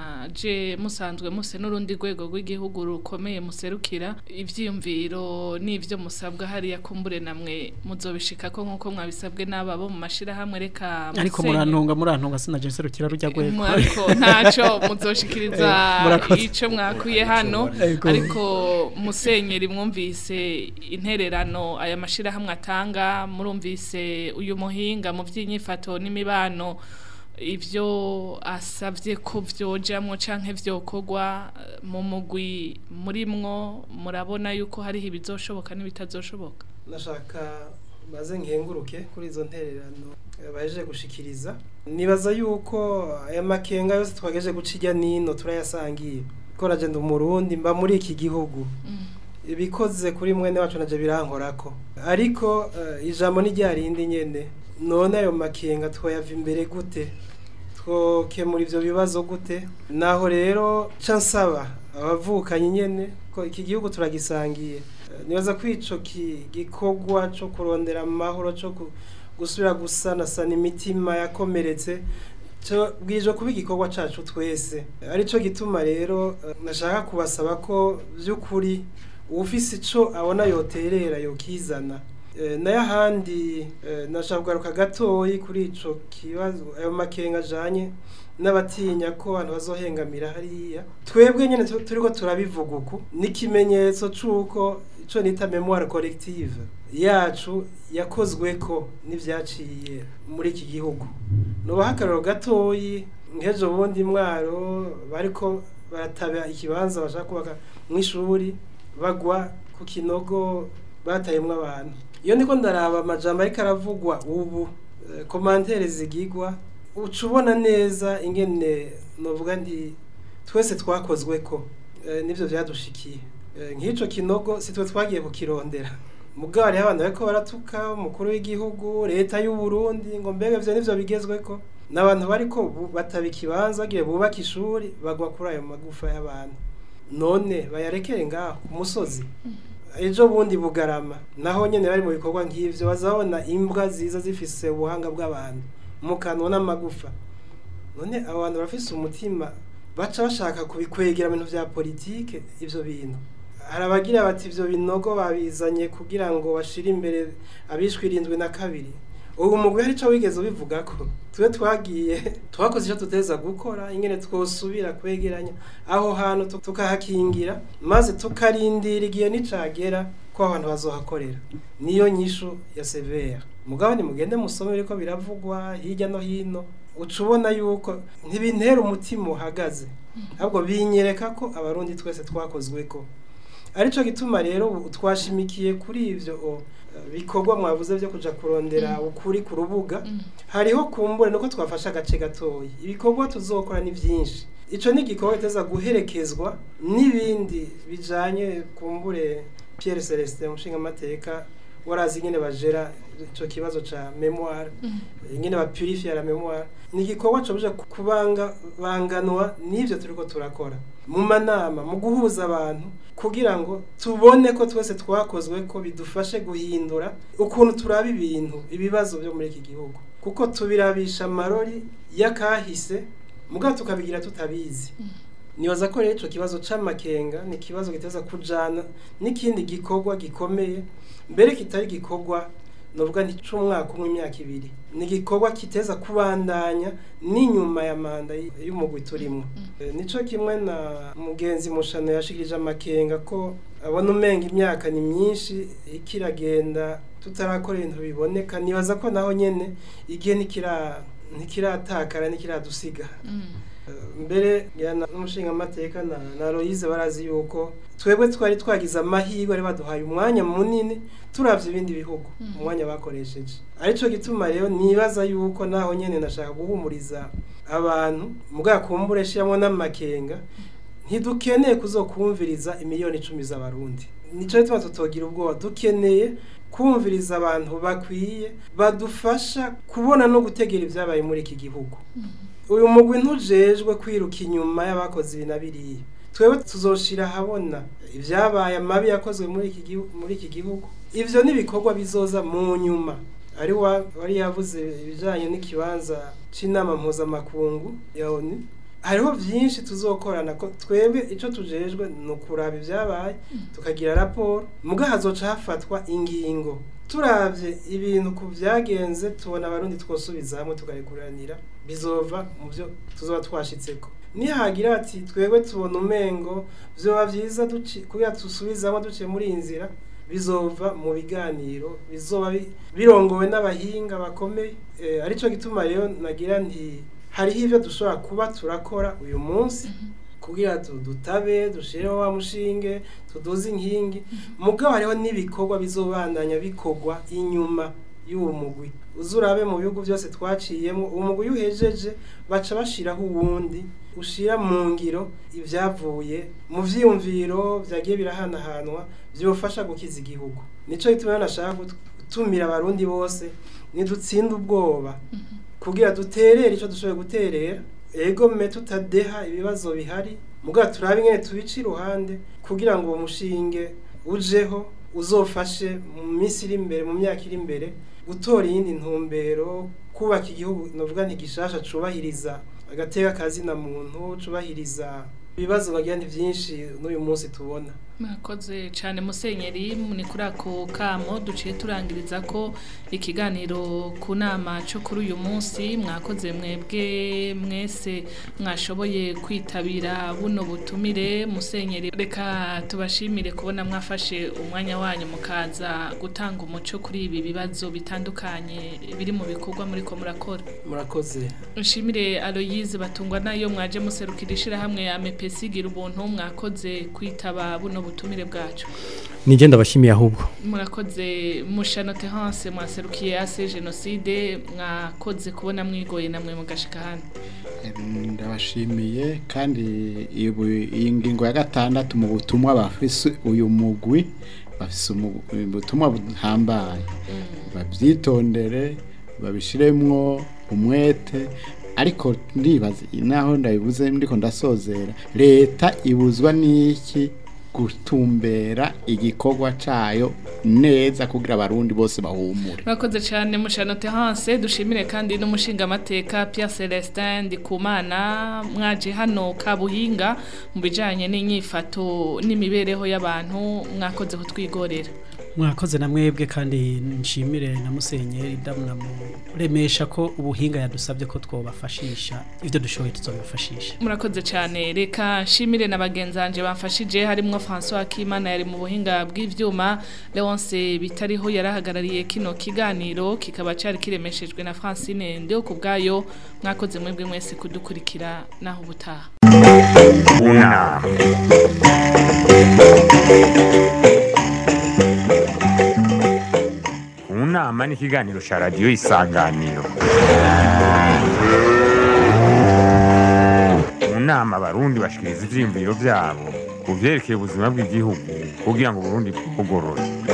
mwaje musanzwe muse n'urundi rwego rw'igihugu rukomeye muserukira ivyiyumviro n'ivyo musabwa hari yakumbure namwe muzobishika ko nkuko mwabisabwe n'ababo mu mashira hamwe reka ariko murantunga sinaje nserukira rujya rwego ariko ntaco muzoshikiriza ico mwakuye hano ariko musenyeri mwumvise intererano aya mashirahamwe atanga murumvise uyu muhinga mu vy'inyifato n'imibano ivyo asavye ko vyojamwo canke vyokorwa mu mugwi murimwo murabona yuko hariho ibizoshoboka n'ibitazoshoboka. Nashaka maze nkenguruke kuri izo ntererano baje gushikiriza. Nibaza yuko aya makenga yose twageje gucijya nino turayasangiye. Ko naje ndumurundi mba muri iki gihugu. Ibikoze kuri mwene wacu naje birankorako. Ariko ijambo ni ryarindi nyene. None ayo makenga twoyava imbere gute? Twokemura ivyo bibazo gute? Naho rero cansaba abavukanye nyene ko iki gihugu turagisangiye. Nibaza kwico gikorwa cyo kurondera amahoro cyo gusubira gusanasana imitima yakomeretse cyo bwije kuba igikorwa cacu twese. Arico gituma rero nashaka kubasaba ko by'ukuri ufise ico abona yoterera yokizana. Naya handi nashaka kugaruka gatoyi kuri ico kibazo ayo makenga janye n'abatinya ko abantu bazohengamira hariya. Twebwe nyene turiko turabivuga uko n'ikimenyetso cuko ico nita memoire collective yacu yakozweko n'ivyaciye muri iki gihugu. No bahakararo gatoyi nkejo bundi mwaro bariko barataba ikibanza bashaka kubaka mw'ishuri bagwa ku kinogo batayemwe abantu. Iyo ndiko ndaraba amajambo ariko aravugwa ubu commentaire zigigwa ucubona neza ingene novuga ndi twese twakozweko nivyo vyadushikiye. Nk'ico kinogo sitwe twagiye kukirondera. Mugabo ari abantu bariko baratuka umukuru w'igihugu leta y'u Burundi ngo mbega vyo nivyo bigezweko. N'abantu bariko bataba ikibanza bagiye bubaka ishuri bagwa kuri ayo magufa y'abantu. None bayarekere ngaho ku musozi. Ejo bundi Bugarama naho nyene bari mu bikorwa nk'ivyo bazabona imbwa ziza zifise ubuhanga bw'abantu mu kanwa n'amagufa. None abantu bafise umutima baca bashaka kubikwegera ibintu vya politike ivyo bintu. Harabagira bati ivyo binogo babizanye kugira ngo bashire imbere abishwirindwe na kabiri. Ubu mugwi hari ico wigeze ubivuga ko twe twagiye twakoze ico tuteza gukora ingene twosubira kwegeranya aho hantu tukahakingira maze tukarindira igihe nicagera ko abantu bazohakorera. Niyo nyishu ya severe. Mugabo ni mugende musome biriko biravugwa hirya no hino ucubona yuko ntibintera umutima uhagaze ahubwo binyereka ko abarundi twese twakozweko. Arico gituma rero twashimikiye kuri ivyo bikorwa mwavuze byo kuja kurondera ukuri ku rubuga. Hariho kumbure nuko twafasha agace gatoyi. Ibikorwa tuzokora ni vyinshi. Ico ni gikorwa teza guherekezwa n'ibindi bijanye kumbure Pierre Celestin umushinga amateka warazi ingene bajera ico kibazo ca memoire ingene bapurifia la memoire. Ni gikorwa cyo buje kubanga banganwa n'ivyo turiko turakora mu manama mu guhuza abantu kugira ngo tubone ko twese twakozwe ko bidufashe guhindura ukuntu turaba ibintu ibibazo byo muri iki gihugu kuko tubirabisha amarori yakahise mugabo tukabigira tutabizi. Nibaza ko rero ico kibazo c'amakenga ni kibazo giteza kujana n'ikindi gikorwa gikomeye mbere kitari gikorwa novuga nti c'umwaka umwe imyaka ibiri. Ni gikorwa kiteza kubandanya n'inyuma ya manda y'umugwi turimo. Nico kimwe na mugenzi mushano yashikirije amakenga ko abona umenga imyaka ni myinshi ikiragenda tutarakora ibintu biboneka. Nibaza ko naho nyene igihe nikiratakara nikiradusiga. Mbere yana n'umushinga amateka na Loise barazi yuko twebwe twari twagize amahirwe ari baduhaye umwanya munini turavye ibindi bihugu umwanya bakoresheje. Arico gituma rero nibaza yuko naho nyene nashaka guhumuriza abantu mugakumbure shiramwe n'amakenga ntidukeneye kuzokumviriza imiliyoni 10 z'abarundi. Nico gituma tutogira ubwoba dukeneye kumviriza abantu bakwiye badufasha kubona no gutegera ivyabaye muri iki gihugu. Uyu mugwi ntujejwe kwiruka inyuma y'abakozi binabiriye. Twebwe tuzoshira habona ivyabaye amabi yakozwe muri iki gihugu. Ivyo nibikorwa bizoza mu nyuma. Ari wari yavuze ibijanye n'ikibanza c'inama mpuzamakungu ya ONU. Hariho vyinshi tuzokorana ko twebwe ico tujejwe no kuraba ivyabaye tukagira raporo muga hazoca hafatwa ingingo. Turavye ibintu ku vyagenze tubona abarundi twosubiza hamwe tugarekuranira bizova mu byo tuzoba twashitseko. nihagira ati twebwe tubona umengo vyoba vyiza kugira dusubizamo duciye muri inzira bizova mu biganiro bizoba birongowe n'abahinga bakomeye arico gituma rero nagira nti hariho ivyo dushobora kuba turakora uyu munsi kugira dutabe dushireho wa mushinge tuduze inkingi mugabo hariho n'ibikorwa bizobandanya bikorwa inyuma y'uwo mugwi uzurabe mu bihugu byose twaciyemo umugwi uhejeje baca bashiraho uwundi ushira mu ngiro ivyavuye mu vyiyumviro vyagiye birahanahanwa byofasha gukiza igihugu nico gituma nashaka gutumira abarundi bose nidutsinda ubwoba kugira duterere ico dushoboye guterera ego me tutadeha ibibazo bihari mugabo turabe ingene tubici iruhande kugira ngo uwo mushinge ujeho uzofashe mu minsi iri imbere mu myaka iri imbere gutora iyindi ntumbero kubaka igihugu novuga ntigishasha cubahiriza agateka kazina muntu cubahiriza ibibazo bagira ni byinshi n'uyu munsi tubona murakoze cyane musenyeri ni kuri ako kamo duciye turangiriza ko ikiganiro ku nama cyo kuri uyu munsi mwakoze mwebwe mwese mwashoboye kwitabira buno butumire musenyeri reka tubashimire kubona mwafashe umwanya wanyu mukaza gutanga umuco kuri ibi bibazo bitandukanye biri mu bikorwa muri ko murakora murakoze nshimire Aloyize batungwa nayo mwaje muserukira ishirahamwe ya MPC gira ubuntu mwakoze kwitaba buno butumire bwacu nije ndabashimiye ahubwo murakoze mushano Terence mwaserukiye ase genocide mwakoze kubona mwigoye namwe mugashika hano ndabashimiye kandi iyi ngingo ya gatandatu mu butumwa bafise uyu mugwi bafise ubutumwa buhambaye babyitondere babishiremwo umwete ariko ndibaza naho ndabivuze ndiko ndasozera leta ibuzwa n'iki gutumbera igikorwa cayo neza kugira abarundi bose bahumure murakoze cyane mushano Terence dushimire kandi n'umushinga amateka Pierre Celestin Ndikumana mwaje hano kabuhinga mu bijanye n'inyifato n'imibereho y'abantu mwakoze kutwigorera mwakoze na mwebwe kandi nshimire na musenyeri ndamuremesha ko ubuhinga yadusabye ko twobafashisha ivyo dushoboye tuzobifashisha murakoze cyane reka nshimire na bagenzanje bamfashije harimo François Kimana yari mu buhinga bw'ivyuma Leonce bitariho yarahagarariye kino kiganiro kikaba cyari kiremeshejwe na Francine ndio kubgayo mwakoze mwebwe mwese kudukurikira naho ubutaha Unama ni ikiganiro cha radio Isanganiro. Unama abarundi bashikiriza ivyiyumviro vyabo kuvyerekeye ubuzima bw'igihugu kugira ngo Burundi bugorore.